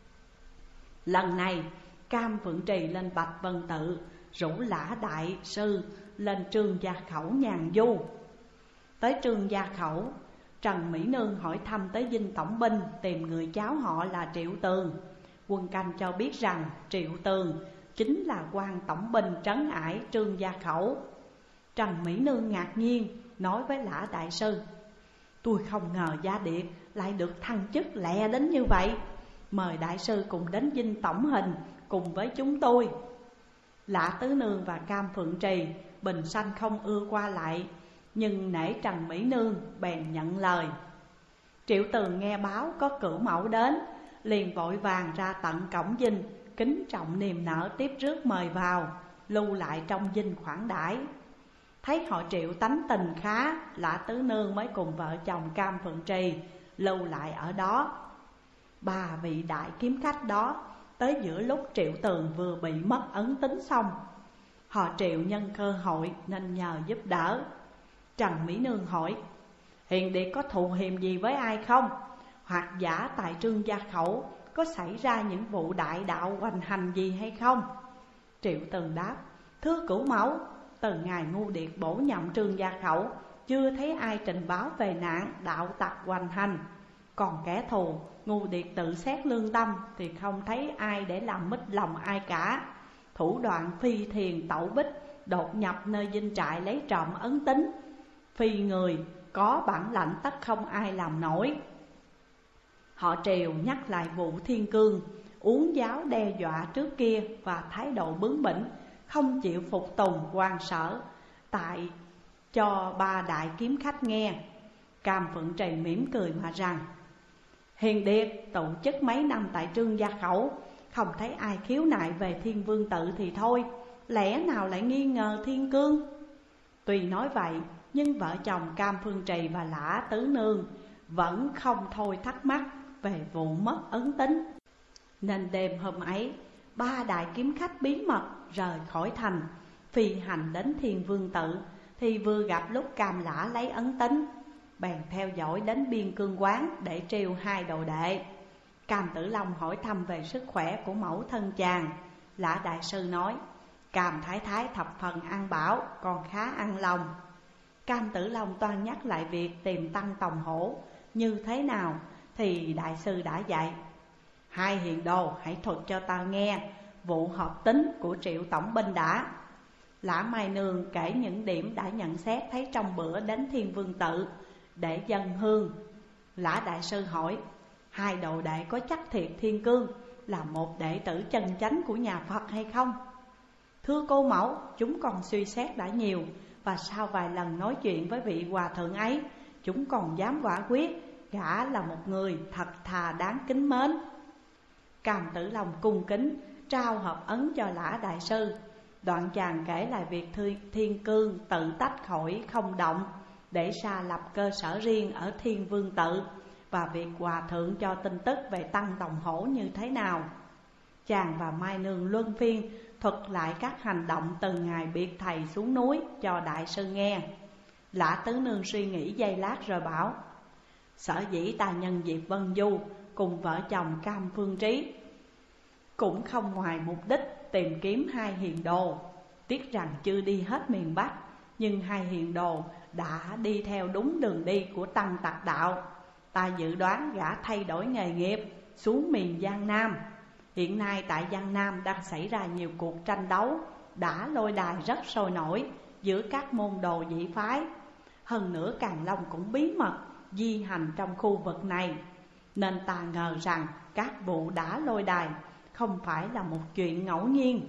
Lần này Cam Phượng Trì lên Bạch Vân Tự, rủ Lã đại sư lên Trương Gia Khẩu nhàn du. Tới Trương Gia Khẩu, Trần Mỹ Nương hỏi thăm tới dinh tổng binh, tìm người cháu họ là Triệu Tường. Quân canh cho biết rằng Triệu Tường chính là quan tổng binh trấn ải Trương Gia Khẩu. Trần Mỹ Nương ngạc nhiên nói với Lã đại sư, tôi không ngờ Gia Điệt lại được thăng chức lẹ đến như vậy. Mời đại sư cùng đến dinh tổng hình cùng với chúng tôi. Lã Tứ Nương và Cam Phượng Trì bình sanh không ưa qua lại, nhưng nể Trần Mỹ Nương bèn nhận lời. Triệu Tường nghe báo có cửu mẫu đến, liền vội vàng ra tận cổng dinh, kính trọng niềm nở tiếp rước mời vào, lưu lại trong dinh khoản đãi. Thấy họ Triệu tánh tình khá, Lã Tứ Nương mới cùng vợ chồng Cam Phượng Trì lưu lại ở đó. Ba vị đại kiếm khách đó tới giữa lúc Triệu Tường vừa bị mất ấn tính xong. Họ Triệu nhân cơ hội nên nhờ giúp đỡ. Trần Mỹ Nương hỏi, Hiền Điệt có thù hiềm gì với ai không? Hoặc giả tại Trương Gia Khẩu có xảy ra những vụ đại đạo hoành hành gì hay không? Triệu Tường đáp: Thưa cửu mẫu, từ ngày Ngu Điệt bổ nhậm Trương Gia Khẩu, chưa thấy ai trình báo về nạn đạo tặc hoành hành. Còn kẻ thù, Ngu Điệt tự xét lương tâm thì không thấy ai để làm mít lòng ai cả. Thủ đoạn phi thiền tẩu bích, đột nhập nơi dinh trại lấy trộm ấn tín, phi người có bản lãnh tất không ai làm nổi. Họ Triều nhắc lại vụ Thiên Cương uống giáo đe dọa trước kia và thái độ bướng bỉnh, không chịu phục tùng quan sở, tại cho ba đại kiếm khách nghe. Cam Phượng Trì mỉm cười mà rằng: Hiền Điệt tổ chức mấy năm tại Trương Gia Khẩu, không thấy ai khiếu nại về Thiên Vương Tự thì thôi, lẽ nào lại nghi ngờ Thiên Cương? Tuy nói vậy, nhưng vợ chồng Cam Phương Trì và Lã Tứ Nương vẫn không thôi thắc mắc về vụ mất ấn tín. Nên đêm hôm ấy, ba đại kiếm khách bí mật rời khỏi thành, phi hành đến Thiên Vương Tự, thì vừa gặp lúc Cam Lã lấy ấn tín, bèn theo dõi đến Biên Cương quán để trêu hai đồ đệ. Cam Tử Long hỏi thăm về sức khỏe của mẫu thân chàng. Lã đại sư nói: Cam thái thái thập phần ăn bảo, còn khá ăn lòng. Cam Tử Long toan nhắc lại việc tìm Tăng Tòng Hổ như thế nào, thì đại sư đã dạy: Hai hiền đồ, hãy thuật cho ta nghe vụ họp tín của Triệu tổng binh đã. Lã Mai Nương kể những điểm đã nhận xét thấy trong bữa đến Thiên Vương Tự để dâng hương. Lã đại sư hỏi: Hai đồ đệ có chắc thiệt Thiên Cương là một đệ tử chân chánh của nhà Phật hay không? Thưa cô mẫu, chúng còn suy xét đã nhiều, và sau vài lần nói chuyện với vị hòa thượng ấy, chúng còn dám quả quyết gã là một người thật thà đáng kính mến. Cam Tử Long cung kính trao hợp ấn cho Lã đại sư. Đoạn chàng kể lại việc Thiên Cương tự tách khỏi không động để xa lập cơ sở riêng ở Thiên Vương Tự, và việc hòa thượng cho tin tức về Tăng Tòng Hổ như thế nào. Chàng và Mai Nương luân phiên thuật lại các hành động từ ngày biệt thầy xuống núi cho đại sư nghe. Lã Tứ Nương suy nghĩ giây lát rồi bảo: Sở dĩ ta nhân dịp Vân Du cùng vợ chồng Cam Phương Trí cũng không ngoài mục đích tìm kiếm hai hiền đồ. Tiếc rằng chưa đi hết miền Bắc, nhưng hai hiền đồ đã đi theo đúng đường đi của Tăng Tặc Đạo. Ta dự đoán gã thay đổi nghề nghiệp xuống miền Giang Nam. Hiện nay tại Giang Nam đang xảy ra nhiều cuộc tranh đấu đã lôi đài rất sôi nổi giữa các môn đồ dị phái. Hơn nữa Càn Long cũng bí mật di hành trong khu vực này, nên ta ngờ rằng các vụ đã lôi đài không phải là một chuyện ngẫu nhiên.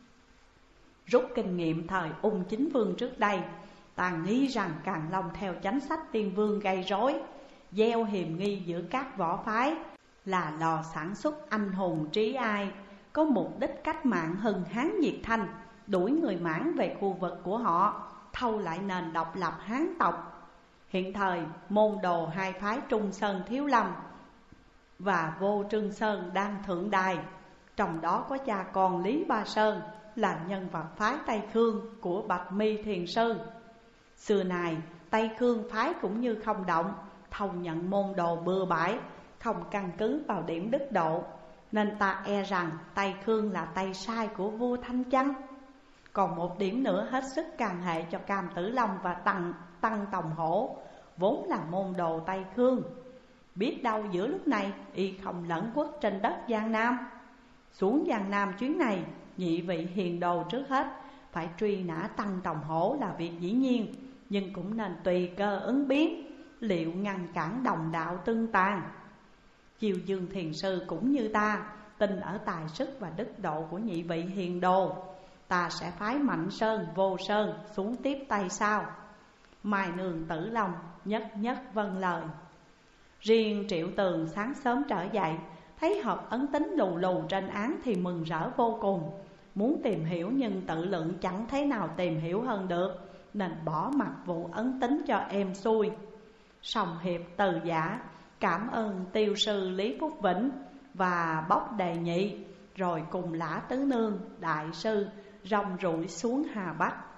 Rút kinh nghiệm thời Ung Chính Vương trước đây, ta nghĩ rằng Càn Long theo chánh sách Tiên Vương gây rối, gieo hiềm nghi giữa các võ phái, là lò sản xuất anh hùng trí ai, có mục đích cách mạng hừng Hán diệt Thanh, đuổi người Mãn về khu vực của họ, thâu lại nền độc lập Hán tộc. Hiện thời môn đồ hai phái Trung Sơn Thiếu Lâm và Vô Trương Sơn đang thượng đài, trong đó có cha con Lý Ba Sơn là nhân vật phái Tây Khương của Bạch Mi Thiền Sư. Xưa này Tây Khương phái cũng như không động, thâu nhận môn đồ bừa bãi, không căn cứ vào điểm đức độ, nên ta e rằng Tây Khương là tay sai của vua Thanh Chăng. Còn một điểm nữa hết sức can hệ cho Cam Tử Long và Tăng, Tăng Tòng Hổ, vốn là môn đồ Tây Khương. Biết đâu giữa lúc này y không lẫn quất trên đất Giang Nam. Xuống Giang Nam chuyến này, nhị vị hiền đồ trước hết phải truy nã Tăng Tòng Hổ là việc dĩ nhiên, nhưng cũng nên tùy cơ ứng biến, liệu ngăn cản đồng đạo tương tàn. Chiêu Dương Thiền Sư cũng như ta, tin ở tài sức và đức độ của nhị vị hiền đồ. Ta sẽ phái Mạnh Sơn, Vô Sơn xuống tiếp tay sau. Mai Nương, Tử Long nhất nhất vâng lời. Riêng Triệu Tường sáng sớm trở dậy, thấy hộp ấn tín lù lù trên án thì mừng rỡ vô cùng. Muốn tìm hiểu nhưng tự lượng chẳng thế nào tìm hiểu hơn được, nên bỏ mặc vụ ấn tín cho êm xuôi. Song Hiệp từ giả cảm ơn tiêu sư Lý Phúc Vĩnh và bốc đề nhị, rồi cùng Lã Tứ Nương, đại sư rong ruổi xuống Hà Bắc.